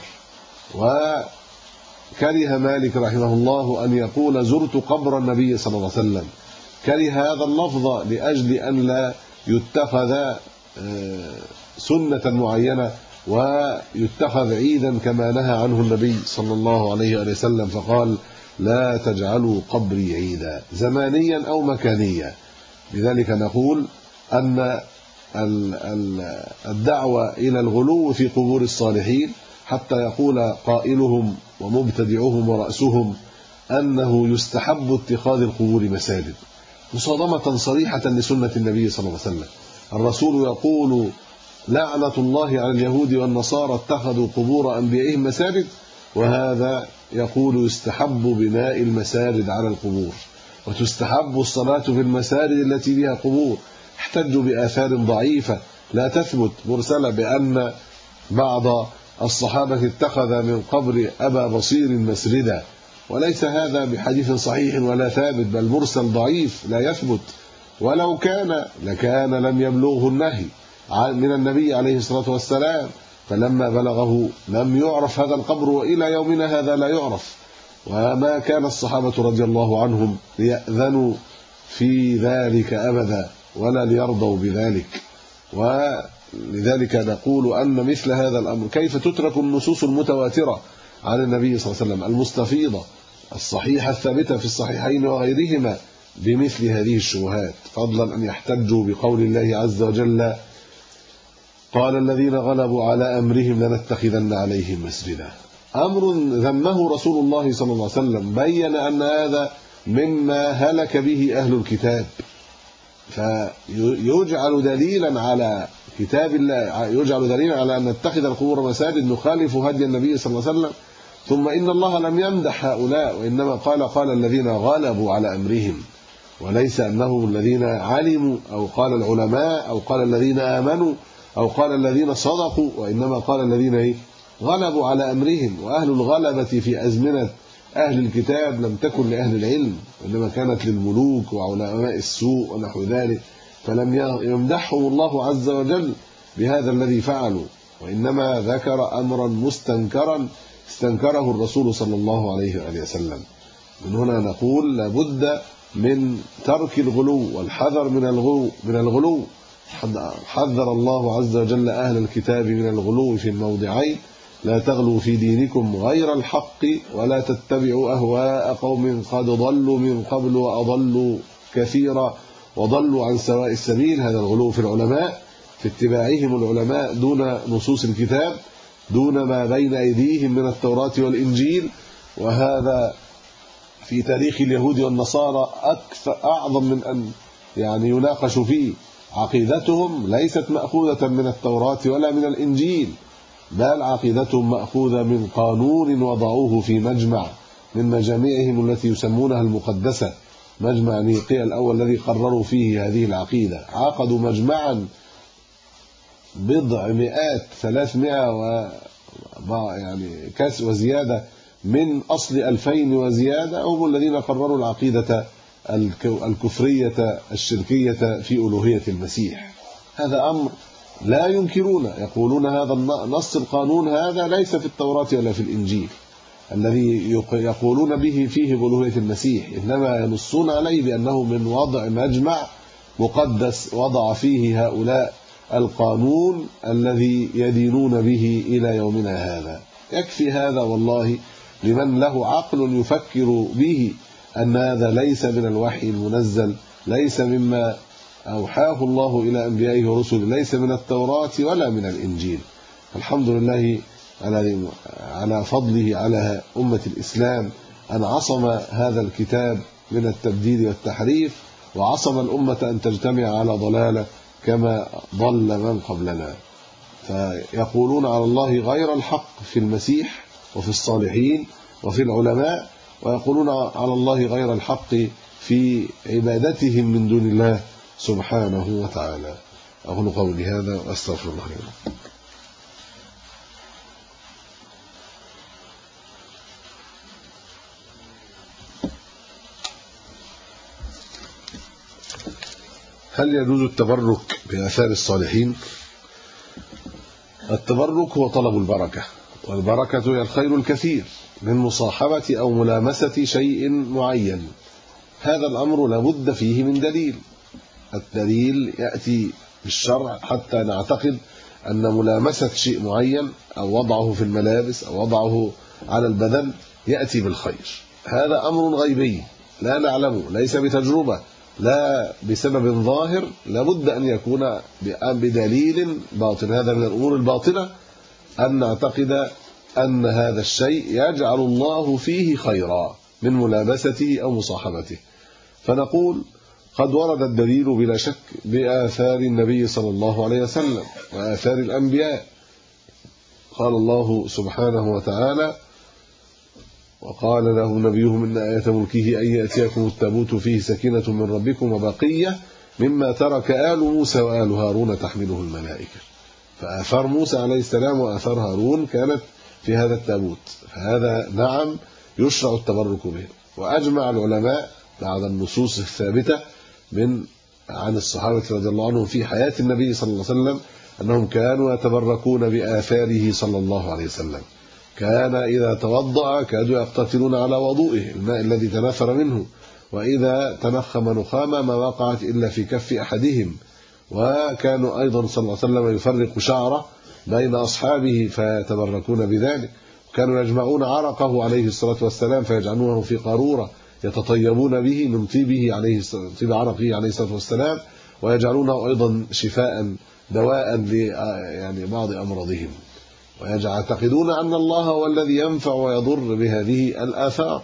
وكره مالك رحمه الله أن يقول زرت قبر النبي صلى الله عليه وسلم، كره هذا اللفظ لأجل أن لا يتخذ سنة معينة ويتخذ عيدا كما نهى عنه النبي صلى الله عليه وسلم، فقال لا تجعلوا قبري عيدا زمانيا أو مكانيا. لذلك نقول أن الدعوة إلى الغلو في قبور الصالحين حتى يقول قائلهم ومبتدعوهم ورأسهم أنه يستحب اتخاذ القبور مساجد، مصادمة صريحة لسنة النبي صلى الله عليه وسلم. الرسول يقول لعنة الله على اليهود والنصارى اتخذوا قبور أنبيائهم مساجد، وهذا يقول يستحب بناء المساجد على القبور، وتستحب الصلاة في المساجد التي بها قبور. احتجوا بآثار ضعيفة لا تثبت مرسلة بأن بعض الصحابة اتخذ من قبر أبا بصير مسجدا، وليس هذا بحديث صحيح ولا ثابت، بل مرسل ضعيف لا يثبت، ولو كان لكان لم يبلغه النهي من النبي عليه الصلاة والسلام، فلما بلغه لم يعرف هذا القبر، وإلى يومنا هذا لا يعرف. وما كان الصحابة رضي الله عنهم ليأذنوا في ذلك أبدا ولا ليرضوا بذلك. ولذلك نقول أن مثل هذا الأمر كيف تترك النصوص المتواترة عن النبي صلى الله عليه وسلم المستفيضة الصحيحة الثابتة في الصحيحين وغيرهما بمثل هذه الشبهات، فضلا أن يحتجوا بقول الله عز وجل قال الذين غلبوا على أمرهم لنتخذن عليهم مسجدا. أمر ذمه رسول الله صلى الله عليه وسلم، بين أن هذا مما هلك به أهل الكتاب، فيجعل دليلا على كتاب الله، يجعل دليلا على أن نتخذ القبور مساجد نخالف هدي النبي صلى الله عليه وسلم. ثم إن الله لم يمدح هؤلاء، وإنما قال الذين غلبوا على أمرهم، وليس أنهم الذين علموا، أو قال العلماء، أو قال الذين آمنوا، أو قال الذين صدقوا، وإنما قال الذين غلبوا على أمرهم. وأهل الغلبة في أزمنة أهل الكتاب لم تكن لأهل العلم، إنما كانت للملوك وعلماء السوء ونحو ذلك، فلم يمدحهم الله عز وجل بهذا الذي فعلوا، وإنما ذكر أمرا مستنكرا استنكره الرسول صلى الله عليه وآله وسلم. من هنا نقول لابد من ترك الغلو والحذر من الغلو. حذر الله عز وجل أهل الكتاب من الغلو في الموضعين: لا تغلوا في دينكم غير الحق ولا تتبعوا أهواء قوم قد ضلوا من قبل وأضلوا كثيرا وضلوا عن سواء السبيل. هذا الغلو في العلماء، في اتباعهم العلماء دون نصوص الكتاب، دون ما بين أيديهم من التوراة والإنجيل. وهذا في تاريخ اليهود والنصارى أعظم من أن يناقش فيه. عقيدتهم ليست مأخوذة من التوراة ولا من الإنجيل، بل عقيدتهم مأخوذة من قانون وضعوه في مجمع من مجامعهم التي يسمونها المقدسة، مجمع نيقيا الأول الذي قرروا فيه هذه العقيدة. عقدوا مجمعا بضع مئات 300 كاس وزيادة من أصل 2000 وزيادة، هم الذين قرروا العقيدة الكفرية الشركية في ألوهية المسيح. هذا أمر لا ينكرون، يقولون هذا نص القانون هذا ليس في التوراة ولا في الإنجيل الذي يقولون به فيه بألوهية المسيح، إنما ينصون عليه بأنه من وضع مجمع مقدس وضع فيه هؤلاء القانون الذي يدينون به إلى يومنا هذا. يكفي هذا والله لمن له عقل يفكر به أن هذا ليس من الوحي المنزل، ليس مما أوحاه الله إلى أنبيائه ورسله، ليس من التوراة ولا من الإنجيل. الحمد لله على فضله على أمة الإسلام أن عصم هذا الكتاب من التبديل والتحريف، وعصم الأمة أن تجتمع على ضلالة كما ضل من قبلنا. فيقولون على الله غير الحق في المسيح وفي الصالحين وفي العلماء، ويقولون على الله غير الحق في عبادتهم من دون الله سبحانه وتعالى. أقول قولي هذا وأستغفر الله لي. هل يجوز التبرك بآثار الصالحين؟ التبرك هو طلب البركة، والبركة هي الخير الكثير من مصاحبة أو ملامسة شيء معين. هذا الأمر لابد فيه من دليل. الدليل يأتي بالشرع حتى نعتقد أن ملامسة شيء معين أو وضعه في الملابس أو وضعه على البدن يأتي بالخير. هذا أمر غيبي لا نعلمه، ليس بتجربة لا بسبب ظاهر، لابد أن يكون بدليل باطن. هذا من الأمور الباطنة أن نعتقد أن هذا الشيء يجعل الله فيه خيرا من ملابسته أو مصاحبته. فنقول قد ورد الدليل بلا شك بآثار النبي صلى الله عليه وسلم وآثار الأنبياء. قال الله سبحانه وتعالى: وقال لهم نبيهم إن آية ملكه أن يأتيكم التابوت فيه سكينة من ربكم وبقية مما ترك آل موسى وآل هارون تحمله الملائكة. فآثار موسى عليه السلام وآثار هارون كانت في هذا التابوت، فهذا نعم يشرع التبرك به. وأجمع العلماء بعد النصوص الثابتة عن الصحابة رضي الله عنهم في حياة النبي صلى الله عليه وسلم أنهم كانوا يتبركون بآثاره صلى الله عليه وسلم. كان إذا توضأ كادوا يقتتلون على وضوئه، الماء الذي تناثر منه، وإذا تنخم نخامة ما وقعت إلا في كف أحدهم. وكانوا أيضا صلى الله عليه وسلم يفرق شعره بين أصحابه فيتبركون بذلك. كانوا يجمعون عرقه عليه الصلاة والسلام فيجعلونه في قارورة يتطيبون به من طيب عرقه عليه الصلاة والسلام، ويجعلونه أيضا شفاء دواء لبعض أمراضهم. ويعتقدون أن الله هو الذي ينفع ويضر بهذه الآثار.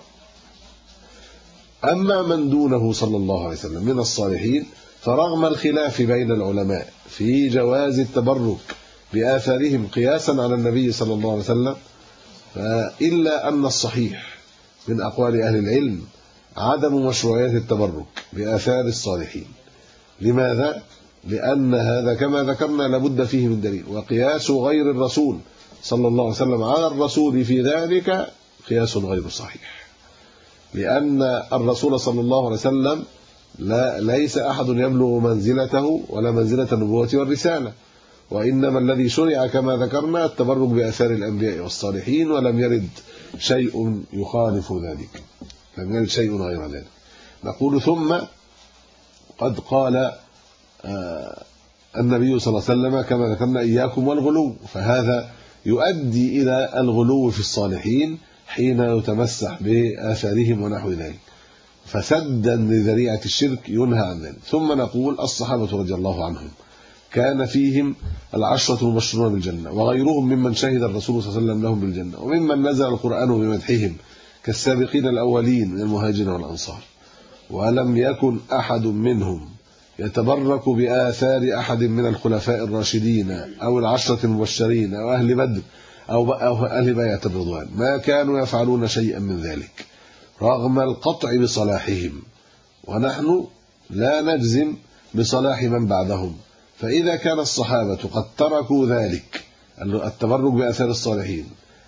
أما من دونه صلى الله عليه وسلم من الصالحين فرغم الخلاف بين العلماء في جواز التبرك بآثارهم قياسا على النبي صلى الله عليه وسلم، إلا أن الصحيح من أقوال أهل العلم عدم مشروعية التبرك بآثار الصالحين. لماذا؟ لأن هذا كما ذكرنا لابد فيه من دليل، وقياس غير الرسول صلى الله عليه وسلم على الرسول في ذلك قياس غير صحيح. لأن الرسول صلى الله عليه وسلم ليس أحد يبلغ منزلته ولا منزلة النبوة والرسالة، وإنما الذي شرع كما ذكرنا التبرك بآثار الأنبياء والصالحين، ولم يرد شيء يخالف ذلك، لم يرد شيء غير ذلك. نقول ثم قد قال النبي صلى الله عليه وسلم كما ذكرنا إياكم والغلو، فهذا يؤدي إلى الغلو في الصالحين حين يتمسح بآثارهم ونحو ذلك، فسدا لذريعة الشرك ينهى عن ذلك. ثم نقول الصحابة رضي الله عنهم كان فيهم 10 المبشرون بالجنة، وغيرهم ممن شهد الرسول صلى الله عليه وسلم لهم بالجنة، وممن نزل القرآن بمدحهم كالسابقين الأولين من المهاجرين والأنصار، ولم يكن أحد منهم يتبرك بآثار أحد من الخلفاء الراشدين أو 10 المبشرين أو أهل بدر أو أهل بيعة الرضوان، ما كانوا يفعلون شيئا من ذلك رغم القطع بصلاحهم، ونحن لا نجزم بصلاح من بعدهم. فإذا كان الصحابة قد تركوا ذلك التبرك بآثار الصالحين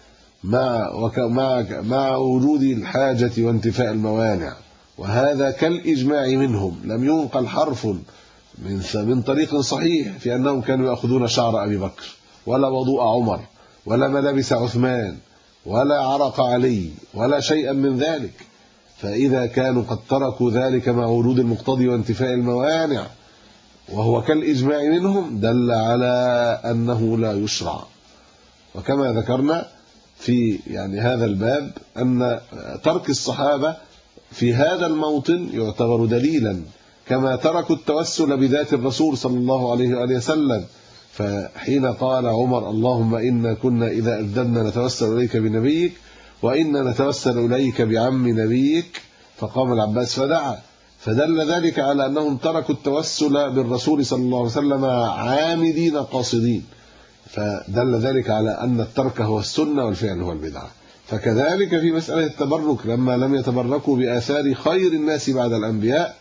مع وجود الحاجة وانتفاء الموانع، وهذا كالإجماع منهم، لم ينقل حرف من طريق صحيح في أنهم كانوا يأخذون شعر أبي بكر ولا وضوء عمر ولا ملابس عثمان ولا عرق علي ولا شيئا من ذلك. فإذا كانوا قد تركوا ذلك مع وجود المقتضي وانتفاء الموانع وهو كالإجماع منهم، دل على أنه لا يشرع. وكما ذكرنا في هذا الباب أن ترك الصحابة في هذا الموطن يعتبر دليلا، كما تركوا التوسل بذات الرسول صلى الله عليه وآله وسلم. فحين قال عمر اللهم إنا كنا إذا أذنبنا نتوسل إليك بنبيك وإنا نتوسل إليك بعم نبيك، فقام العباس فدعا، فدل ذلك على أنهم تركوا التوسل بالرسول صلى الله عليه وسلم عامدين قاصدين، فدل ذلك على أن الترك هو السنة والفعل هو البدعة. فكذلك في مسألة التبرك لما لم يتبركوا بآثار خير الناس بعد الأنبياء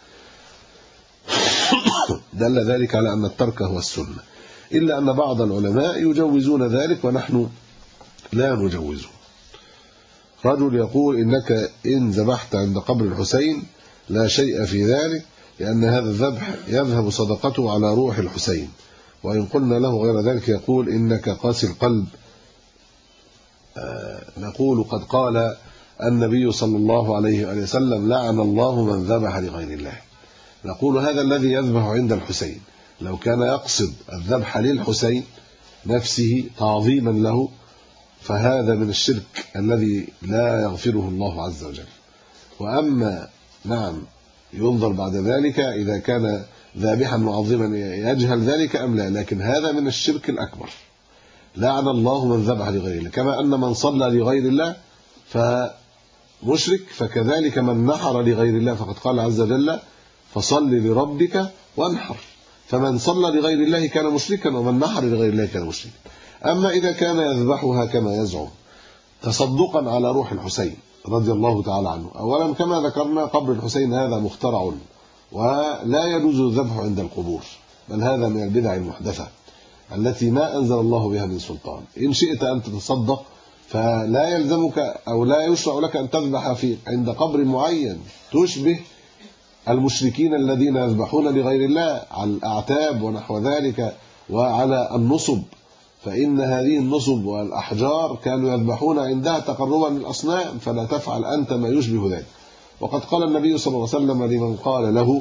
دل ذلك على أن الترك هو السنة، إلا أن بعض العلماء يجوزون ذلك ونحن لا نجوزه. رجل يقول إنك إن ذبحت عند قبر الحسين لا شيء في ذلك، لأن هذا الذبح يذهب صدقته على روح الحسين، وإن قلنا له غير ذلك يقول إنك قاسي القلب. نقول قد قال النبي صلى الله عليه وسلم لعن الله من ذبح لغير الله. نقول هذا الذي يذبح عند الحسين لو كان يقصد الذبح للحسين نفسه تعظيما له فهذا من الشرك الذي لا يغفره الله عز وجل. وأما ينظر بعد ذلك إذا كان ذابحا معظما يجهل ذلك أم لا، لكن هذا من الشرك الأكبر. لعن الله من ذبح لغير الله، كما أن من صلى لغير الله فمشرك، فكذلك من نحر لغير الله، فقد قال عز وجل فصل لربك وانحر، فمن صلى لغير الله كان مشركا ومن نحر لغير الله كان مشركا. أما إذا كان يذبحها كما يزعم تصدقا على روح الحسين رضي الله تعالى عنه، أولا كما ذكرنا قبر الحسين هذا مخترع ولا يجوز الذبح عند القبور، بل هذا من البدع المحدثة التي ما أنزل الله بها من سلطان. إن شئت أن تتصدق فلا يلزمك أو لا يشرع لك أن تذبح عند قبر معين تشبه المشركين الذين يذبحون لغير الله على الأعتاب ونحو ذلك وعلى النصب، فإن هذه النصب والأحجار كانوا يذبحون عندها تقربا للأصنام، فلا تفعل أنت ما يشبه ذلك. وقد قال النبي صلى الله عليه وسلم لمن قال له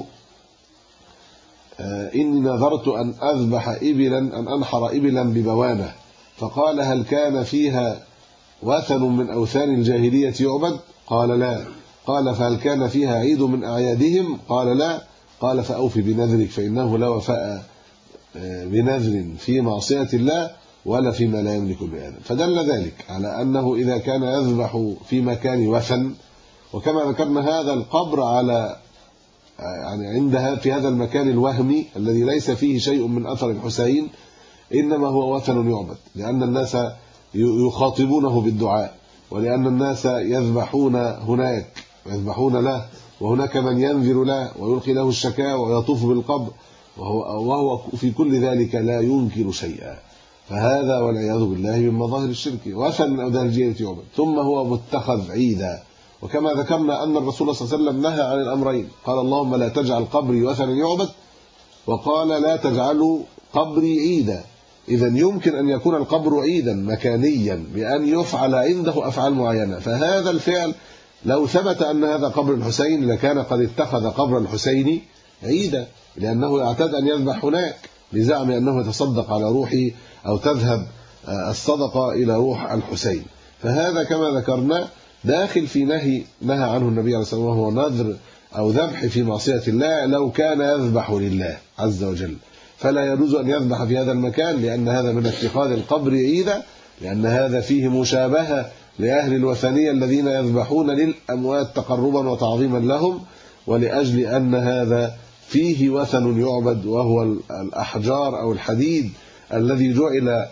إني نذرت أن أذبح إبلا أن أنحر إبلا ببوانة، فقال هل كان فيها وثن من أوثان الجاهلية يعبد؟ قال لا. قال فهل كان فيها عيد من أعيادهم؟ قال لا. قال فأوفي بنذرك فإنه لا وفاء بنذر في معصية الله ولا فيما لا يملك بآدم. فدل ذلك على أنه إذا كان يذبح في مكان وثن، وكما ذكرنا هذا القبر على عندها في هذا المكان الوهمي الذي ليس فيه شيء من أثر الحسين، إنما هو وثن يعبد، لأن الناس يخاطبونه بالدعاء، ولأن الناس يذبحون هناك ويذبحون له، وهناك من ينذر له ويلقي له الشكاوى ويطوف بالقبر، وهو في كل ذلك لا ينكر شيئا. فهذا والعياذ بالله من مظاهر الشرك، وثن من أوثان الجاهلية يعبد، ثم هو متخذ عيدا وكما ذكرنا أن الرسول صلى الله عليه وسلم نهى عن الأمرين، قال اللهم لا تجعل قبري وثنا يعبد، وقال لا تجعلوا قبري عيدا. إذا يمكن أن يكون القبر عيدا مكانيا بأن يفعل عنده أفعال معينة، فهذا الفعل لو ثبت أن هذا قبر الحسين لكان قد اتخذ قبر الحسين عيدا، لأنه يعتاد أن يذبح هناك بزعم أنه يتصدق على روحه أو تذهب الصدقة إلى روح الحسين. فهذا كما ذكرنا داخل في نهى عنه النبي عليه الصلاة والسلام، وهو نذر أو ذبح في معصية الله لو كان يذبح لله عز وجل، فلا يجوز أن يذبح في هذا المكان، لأن هذا من اتخاذ القبر عيدا، لأن هذا فيه مشابهة لأهل الوثنية الذين يذبحون للأموات تقربا وتعظيما لهم، ولأجل أن هذا فيه وثن يعبد، وهو الأحجار أو الحديد الذي جعل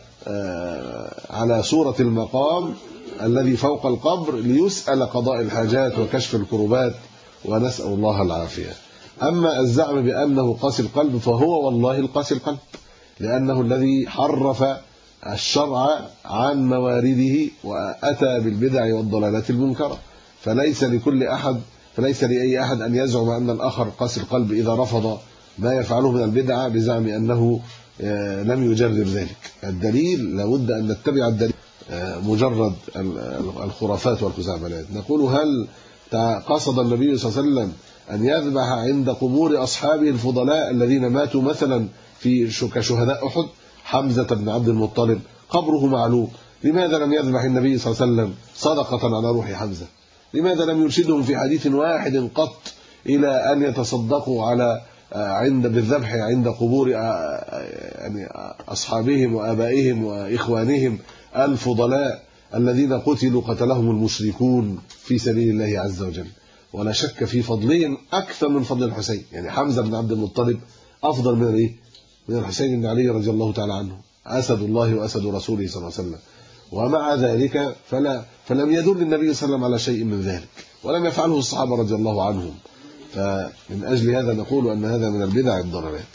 على صورة المقام الذي فوق القبر ليسأل قضاء الحاجات وكشف الكربات، ونسأل الله العافية. أما الزعم بأنه قاسي القلب فهو والله القاسي القلب، لأنه الذي حرف الشرع عن موارده وأتى بالبدع والضلالات المنكرة، فليس لأي أحد أن يزعم أن الآخر قاسي القلب إذا رفض ما يفعله من البدعة بزعم أنه لم يجرب ذلك. الدليل لابد أن نتبع الدليل، مجرد الخرافات والخزعبلات. نقول هل قصد النبي صلى الله عليه وسلم أن يذبح عند قبور أصحابه الفضلاء الذين ماتوا مثلا كشهداء أحد؟ حمزة بن عبد المطلب قبره معلوم، لماذا لم يذبح النبي صلى الله عليه وسلم صدقة على روح حمزة؟ لماذا لم يرشدهم في حديث واحد قط إلى أن يتصدقوا على بالذبح عند قبور يعني أصحابهم وآبائهم وإخوانهم الفضلاء الذين قتلهم المشركون في سبيل الله عز وجل؟ ولا شك في فضلهم أكثر من فضل الحسين، يعني حمزة بن عبد المطلب أفضل من الحسين بن علي رضي الله تعالى عنه، أسد الله وأسد رسوله صلى الله عليه وسلم. ومع ذلك فلم يدل النبي صلى الله عليه وسلم على شيء من ذلك، ولم يفعله الصحابة رضي الله عنهم. فمن أجل هذا نقول أن هذا من البدع الضلالات.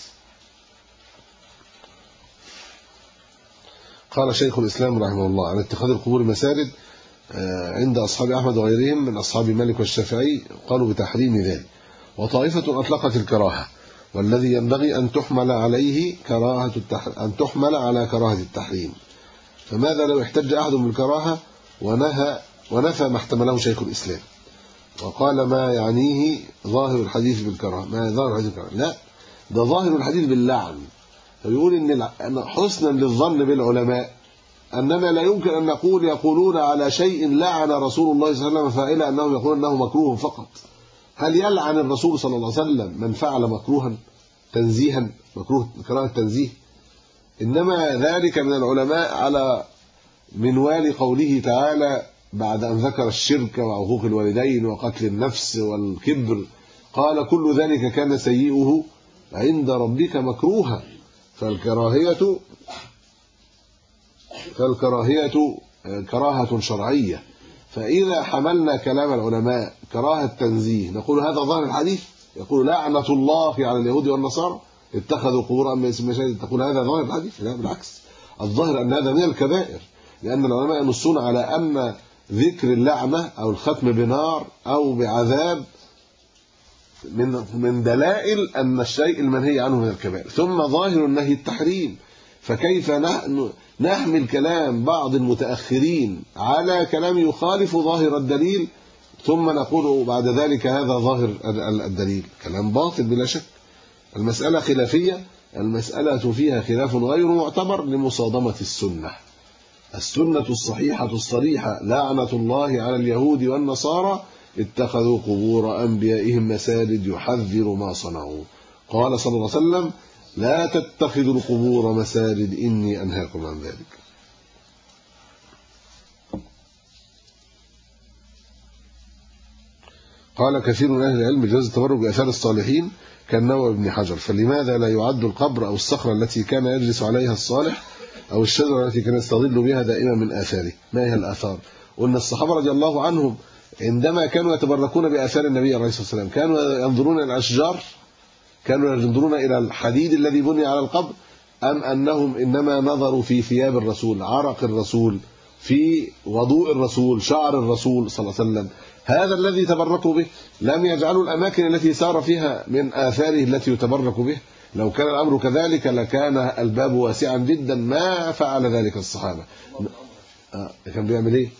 قال شيخ الإسلام رحمه الله عن اتخاذ القبور مساجد عند أصحاب أحمد وغيرهم من أصحاب مالك والشافعي قالوا بتحريم ذلك، وطائفة أطلقت الكراهة، والذي ينبغي أن تحمل على كراهة التحريم. فماذا لو احتج أحد بالكراهة ونفى ما احتمله شيخ الإسلام وقال ما يعنيه ظاهر الحديث بالكراهة؟ ما ظاهر الحديث بالكراهة؟ لا، ده ظاهر الحديث باللعن. فبيقول إن حسنا للظن بالعلماء أننا لا يمكن أن يقولون على شيء لعن رسول الله صلى الله عليه وسلم فاعله أنه يقول أنه مكروه فقط. هل يلعن الرسول صلى الله عليه وسلم من فعل مكروها تنزيها، مكروه كراهة تنزيه؟ إنما ذلك من العلماء على منوال قوله تعالى بعد أن ذكر الشرك وعقوق الوالدين وقتل النفس والكبر، قال كل ذلك كان سيئه عند ربك مكروها. فالكراهية كراهة شرعية. فإذا حملنا كلام العلماء كراهة تنزيه نقول هذا ظاهر الحديث، يقول لعنة الله على اليهود والنصارى اتخذوا قبور مساجد، تقول هذا ظاهر الحديث؟ لا، بالعكس، الظاهر أن هذا من الكبائر، لأن العلماء ينصون على أن ذكر اللعنة أو الختم بنار أو بعذاب من دلائل أن الشيء المنهي عنه من الكبائر. ثم ظاهر النهي التحريم، فكيف نحمل كلام بعض المتأخرين على كلام يخالف ظاهر الدليل ثم نقول بعد ذلك هذا ظاهر الدليل؟ كلام باطل بلا شك. المسألة خلافية، المسألة فيها خلاف غير معتبر لمصادمة السنة الصحيحة الصريحة لعنة الله على اليهود والنصارى اتخذوا قبور أنبيائهم مساجد يحذر ما صنعوا. قال صلى الله عليه وسلم لا تتخذوا القبور مساجد إني أنهاكم عن ذلك. قال كثير من أهل العلم جواز التبرك بآثار الصالحين كالنووي بن حجر، فلماذا لا يعد القبر أو الصخرة التي كان يجلس عليها الصالح أو الشجرة التي كان يستظل بها دائما من آثاره؟ ما هي الآثار؟ وأن الصحابة رضي الله عنهم عندما كانوا يتبركون بآثار النبي عليه الصلاة والسلام كانوا ينظرون إلى الأشجار، كانوا ينظرون إلى الحديد الذي بني على القبر، أم أنهم إنما نظروا في ثياب الرسول، عرق الرسول في وضوء الرسول، شعر الرسول صلى الله عليه وسلم، هذا الذي تبركوا به. لم يجعلوا الأماكن التي سار فيها من آثاره التي يتبرك به. لو كان الأمر كذلك لكان الباب واسعا جدا، ما فعل ذلك الصحابة. كان بيعمل ايه؟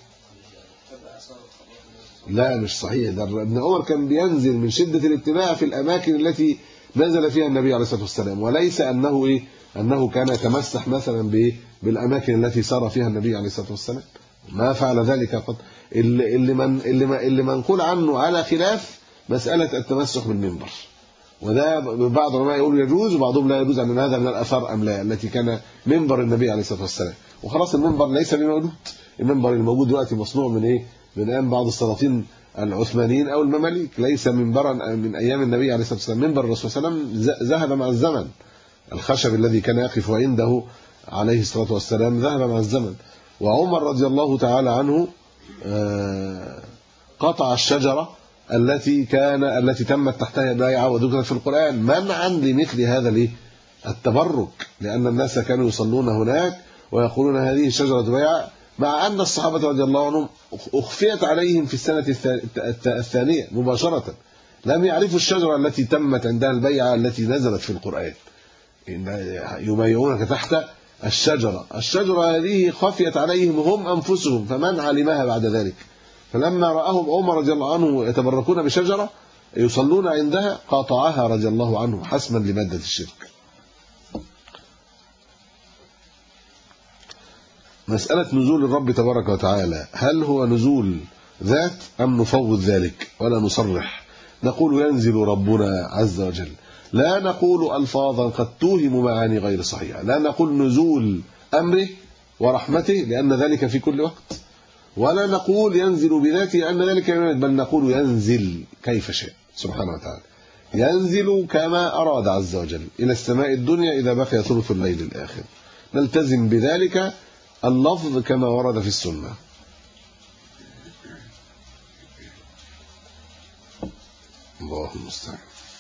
لا مش صحيح، ده ابن عمر كان بينزل من شدة الاتباع في الأماكن التي نزل فيها النبي عليه الصلاة والسلام، وليس أنه كان يتمسح مثلا بالأماكن التي سار فيها النبي عليه الصلاة والسلام. ما فعل ذلك قط. اللي منقول عنه على خلاف مسألة التمسح بالمنبر، وده بعض العلماء يقولوا يجوز وبعضهم لا يجوز، أن هذا من الآثار أم لا التي كان منبر النبي عليه الصلاة والسلام. وخلاص المنبر ليس بموجود، المنبر الموجود دلوقتي مصنوع من ايه؟ من ايام بعض السلاطين العثمانيين او المماليك، ليس منبرا من ايام النبي عليه الصلاه والسلام. منبر الرسول صلى الله عليه وسلم ذهب مع الزمن، الخشب الذي كان يقف عنده عليه الصلاه والسلام ذهب مع الزمن. وعمر رضي الله تعالى عنه قطع الشجره التي تمت تحتها بيعه وذكرت في القران منعا لمثل هذا التبرك، لان الناس كانوا يصلون هناك ويقولون هذه شجرة بيعة، مع أن الصحابة رضي الله عنهم أخفيت عليهم في السنة الثانية مباشرة، لم يعرفوا الشجرة التي تمت عندها البيعة التي نزلت في القرآن، يبايعونك تحت الشجرة هذه خفيت عليهم هم أنفسهم، فمن علمها بعد ذلك؟ فلما رأهم عمر رضي الله عنه يتبركون بشجرة يصلون عندها قاطعها رضي الله عنه حسما لمادة الشرك. مسألة نزول الرب تبارك وتعالى، هل هو نزول ذات أم نفوض ذلك ولا نصرح؟ نقول ينزل ربنا عز وجل، لا نقول ألفاظا قد توهم معاني غير صحيحة، لا نقول نزول أمره ورحمته لأن ذلك في كل وقت، ولا نقول ينزل بذاته لأن ذلك يمد، بل نقول ينزل كيف شاء سبحانه وتعالى، ينزل كما أراد عز وجل إلى السماء الدنيا إذا بقي ثلث الليل الآخر، نلتزم بذلك اللفظ كما ورد في السنة. الله المستعان.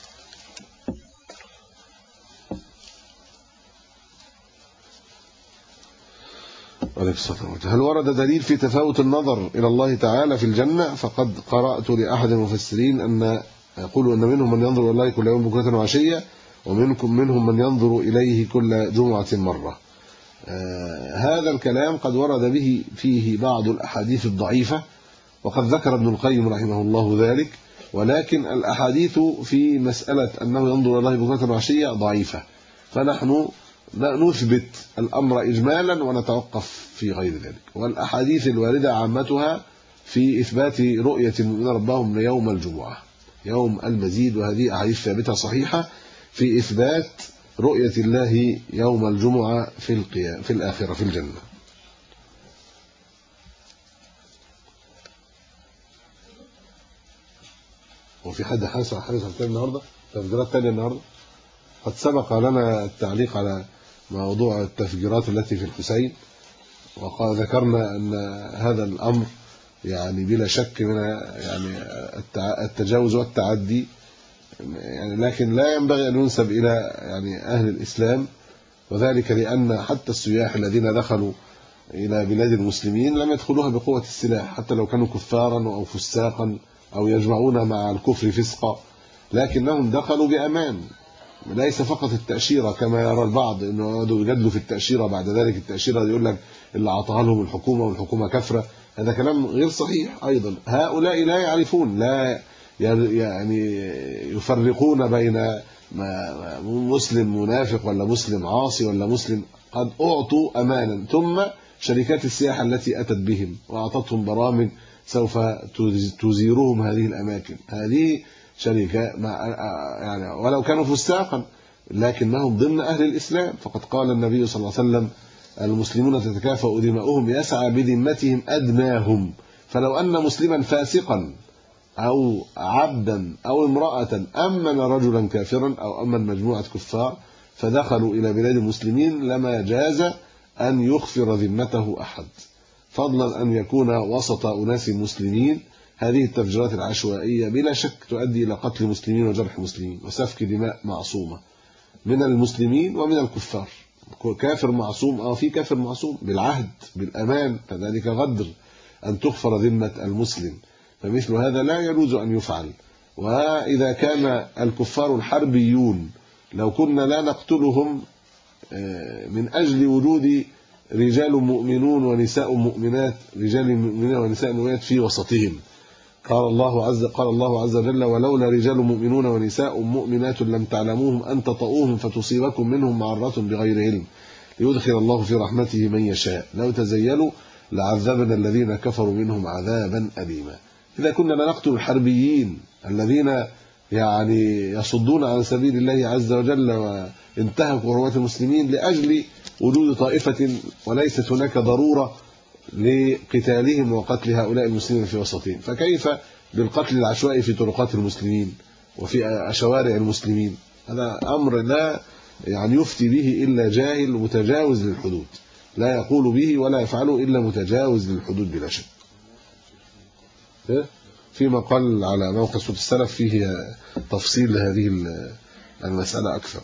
هل ورد دليل في تفاوت النظر إلى الله تعالى في الجنة؟ فقد قرأت لأحد المفسرين أن يقول أن منهم من ينظر إلى الله كل يوم بكرة وعشية، ومنهم من ينظر إليه كل جمعة مرة. هذا الكلام قد ورد فيه بعض الأحاديث الضعيفة، وقد ذكر ابن القيم رحمه الله ذلك، ولكن الأحاديث في مسألة أنه ينظر إلى الله بكرة وعشية ضعيفة، فنحن نثبت الأمر إجمالا ونتوقف في غير ذلك. والأحاديث الواردة عامتها في إثبات رؤية المؤمنين ربهم يوم الجمعة يوم المزيد، وهذه أحاديث ثابتة صحيحة في إثبات رؤية الله يوم الجمعة في الآخرة في الجنة. وفي حد حارس على النهارده تفجيرات ثانيه النهارده؟ قد سبق لنا التعليق على موضوع التفجيرات التي في الحسين، وقد ذكرنا أن هذا الأمر يعني بلا شك من يعني التجاوز والتعدي، يعني لكن لا ينبغي أن ينسب إلى يعني أهل الإسلام، وذلك لأن حتى السياح الذين دخلوا إلى بلاد المسلمين لم يدخلوها بقوة السلاح، حتى لو كانوا كفارا أو فساقا أو يجمعون مع الكفر فسقا، لكنهم دخلوا بأمان. ليس فقط التأشيرة كما يرى البعض انه يجادلوا في التأشيرة، بعد ذلك التأشيرة يقول لك اللي عطاها لهم الحكومة والحكومة كفرة، هذا كلام غير صحيح. ايضا هؤلاء لا يعرفون، لا يعني يفرقون بين مسلم منافق ولا مسلم عاصي ولا مسلم، قد اعطوا امانا، ثم شركات السياحة التي اتت بهم واعطتهم برامج سوف تزيرهم هذه الاماكن، هذه شركة يعني ولو كانوا فساقا لكنهم ضمن أهل الإسلام، فقد قال النبي صلى الله عليه وسلم المسلمون تتكافأ دماؤهم يسعى بذمتهم أدناهم، فلو أن مسلما فاسقا أو عبدا أو امرأة أمن رجلا كافرا أو أمن مجموعة كفار فدخلوا إلى بلاد المسلمين لما جاز أن يغفر ذمته أحد، فضلا أن يكون وسط أناس مسلمين. هذه التفجيرات العشوائية بلا شك تؤدي إلى قتل مسلمين وجرح مسلمين وسفك دماء معصومة من المسلمين ومن الكفار، كافر معصوم، في كافر معصوم بالعهد بالأمان، فذلك غدر أن تغفر ذمة المسلم، فمثل هذا لا يجوز أن يفعل. وإذا كان الكفار الحربيون لو كنا لا نقتلهم من أجل وجود رجال مؤمنون ونساء مؤمنات، رجال مؤمنين ونساء مؤمنات في وسطهم، قال الله عز وجل: ولولا رجال مؤمنون ونساء مؤمنات لم تعلموهم أن تطؤوهم فتصيبكم منهم معرة بغير علم ليدخل الله في رحمته من يشاء لو تزيلوا لعذبنا الذين كفروا منهم عذابا أليما. إذا كنا لا نقتل الحربيين الذين يعني يصدون عن سبيل الله عز وجل وانتهكوا حرمات المسلمين لأجل وجود طائفة وليست هناك ضرورة لقتالهم وقتل هؤلاء المسلمين في وسطهم، فكيف بالقتل العشوائي في طرقات المسلمين وفي شوارع المسلمين؟ هذا أمر لا يعني يفتي به إلا جاهل متجاوز للحدود، لا يقول به ولا يفعله إلا متجاوز للحدود بلا شك. فيما قال على موقع صوت السلف فيه تفصيل لهذه المسألة أكثر.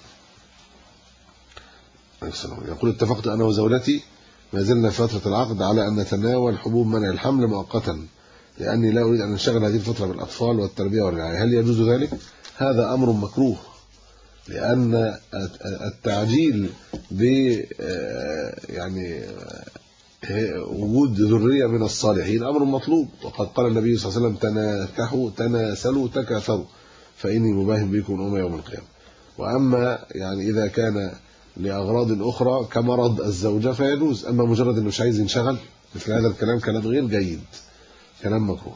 يقول: اتفقت أنا وزوجتي ما زلنا في فترة العقد على أن نتناول حبوب منع الحمل مؤقتا لأني لا أريد أن نشغل هذه الفترة بالأطفال والتربية والرعاية، هل يجوز ذلك؟ هذا أمر مكروه، لأن التعجيل ب يعني وجود ذرية من الصالحين أمر مطلوب، وقد قال النبي صلى الله عليه وسلم: تناكحوا تناسلوا تكاثروا فإني مباهم بكم الأمم يوم القيامة. وأما يعني إذا كان لأغراض أخرى كمرض الزوجة فيجوز، أما مجرد أنه مش عايز ينشغل مثل هذا الكلام كلام غير جيد، كلام مكروه.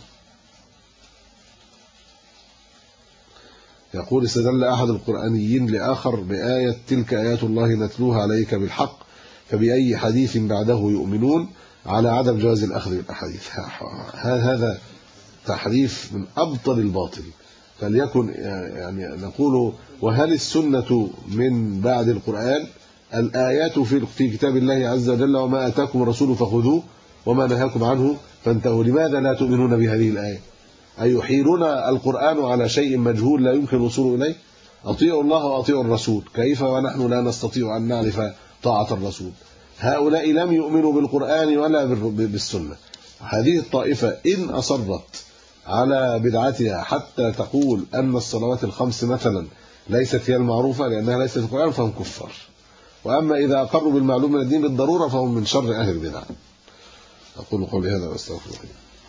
يقول: استدل أحد القرآنيين لآخر بآية: تلك آيات الله نتلوها عليك بالحق فبأي حديث بعده يؤمنون، على عدم جواز الأخذ بالأحاديث. هذا تحريف من أبطل الباطل. فليكن يعني نقول: وهل السنة من بعد القرآن؟ الآيات في كتاب الله عز وجل: وما آتاكم الرسول فخذوه وما نهاكم عنه فانتهوا. لماذا لا تؤمنون بهذه الآية؟ أيحيلنا القرآن على شيء مجهول لا يمكن الوصول إليه؟ أطيعوا الله وأطيعوا الرسول، كيف ونحن لا نستطيع أن نعرف طاعة الرسول؟ هؤلاء لم يؤمنوا بالقرآن ولا بالسنة. هذه الطائفة إن أصرت على بدعتها حتى تقول أن الصلوات الخمس مثلا ليست هي المعروفة لأنها ليست في القرآن فهم كفار. وأما إذا أقروا بالمعلوم من الدين بالضرورة فهم من شر أهل البدع. أقول قولي هذا وأستغفر الله.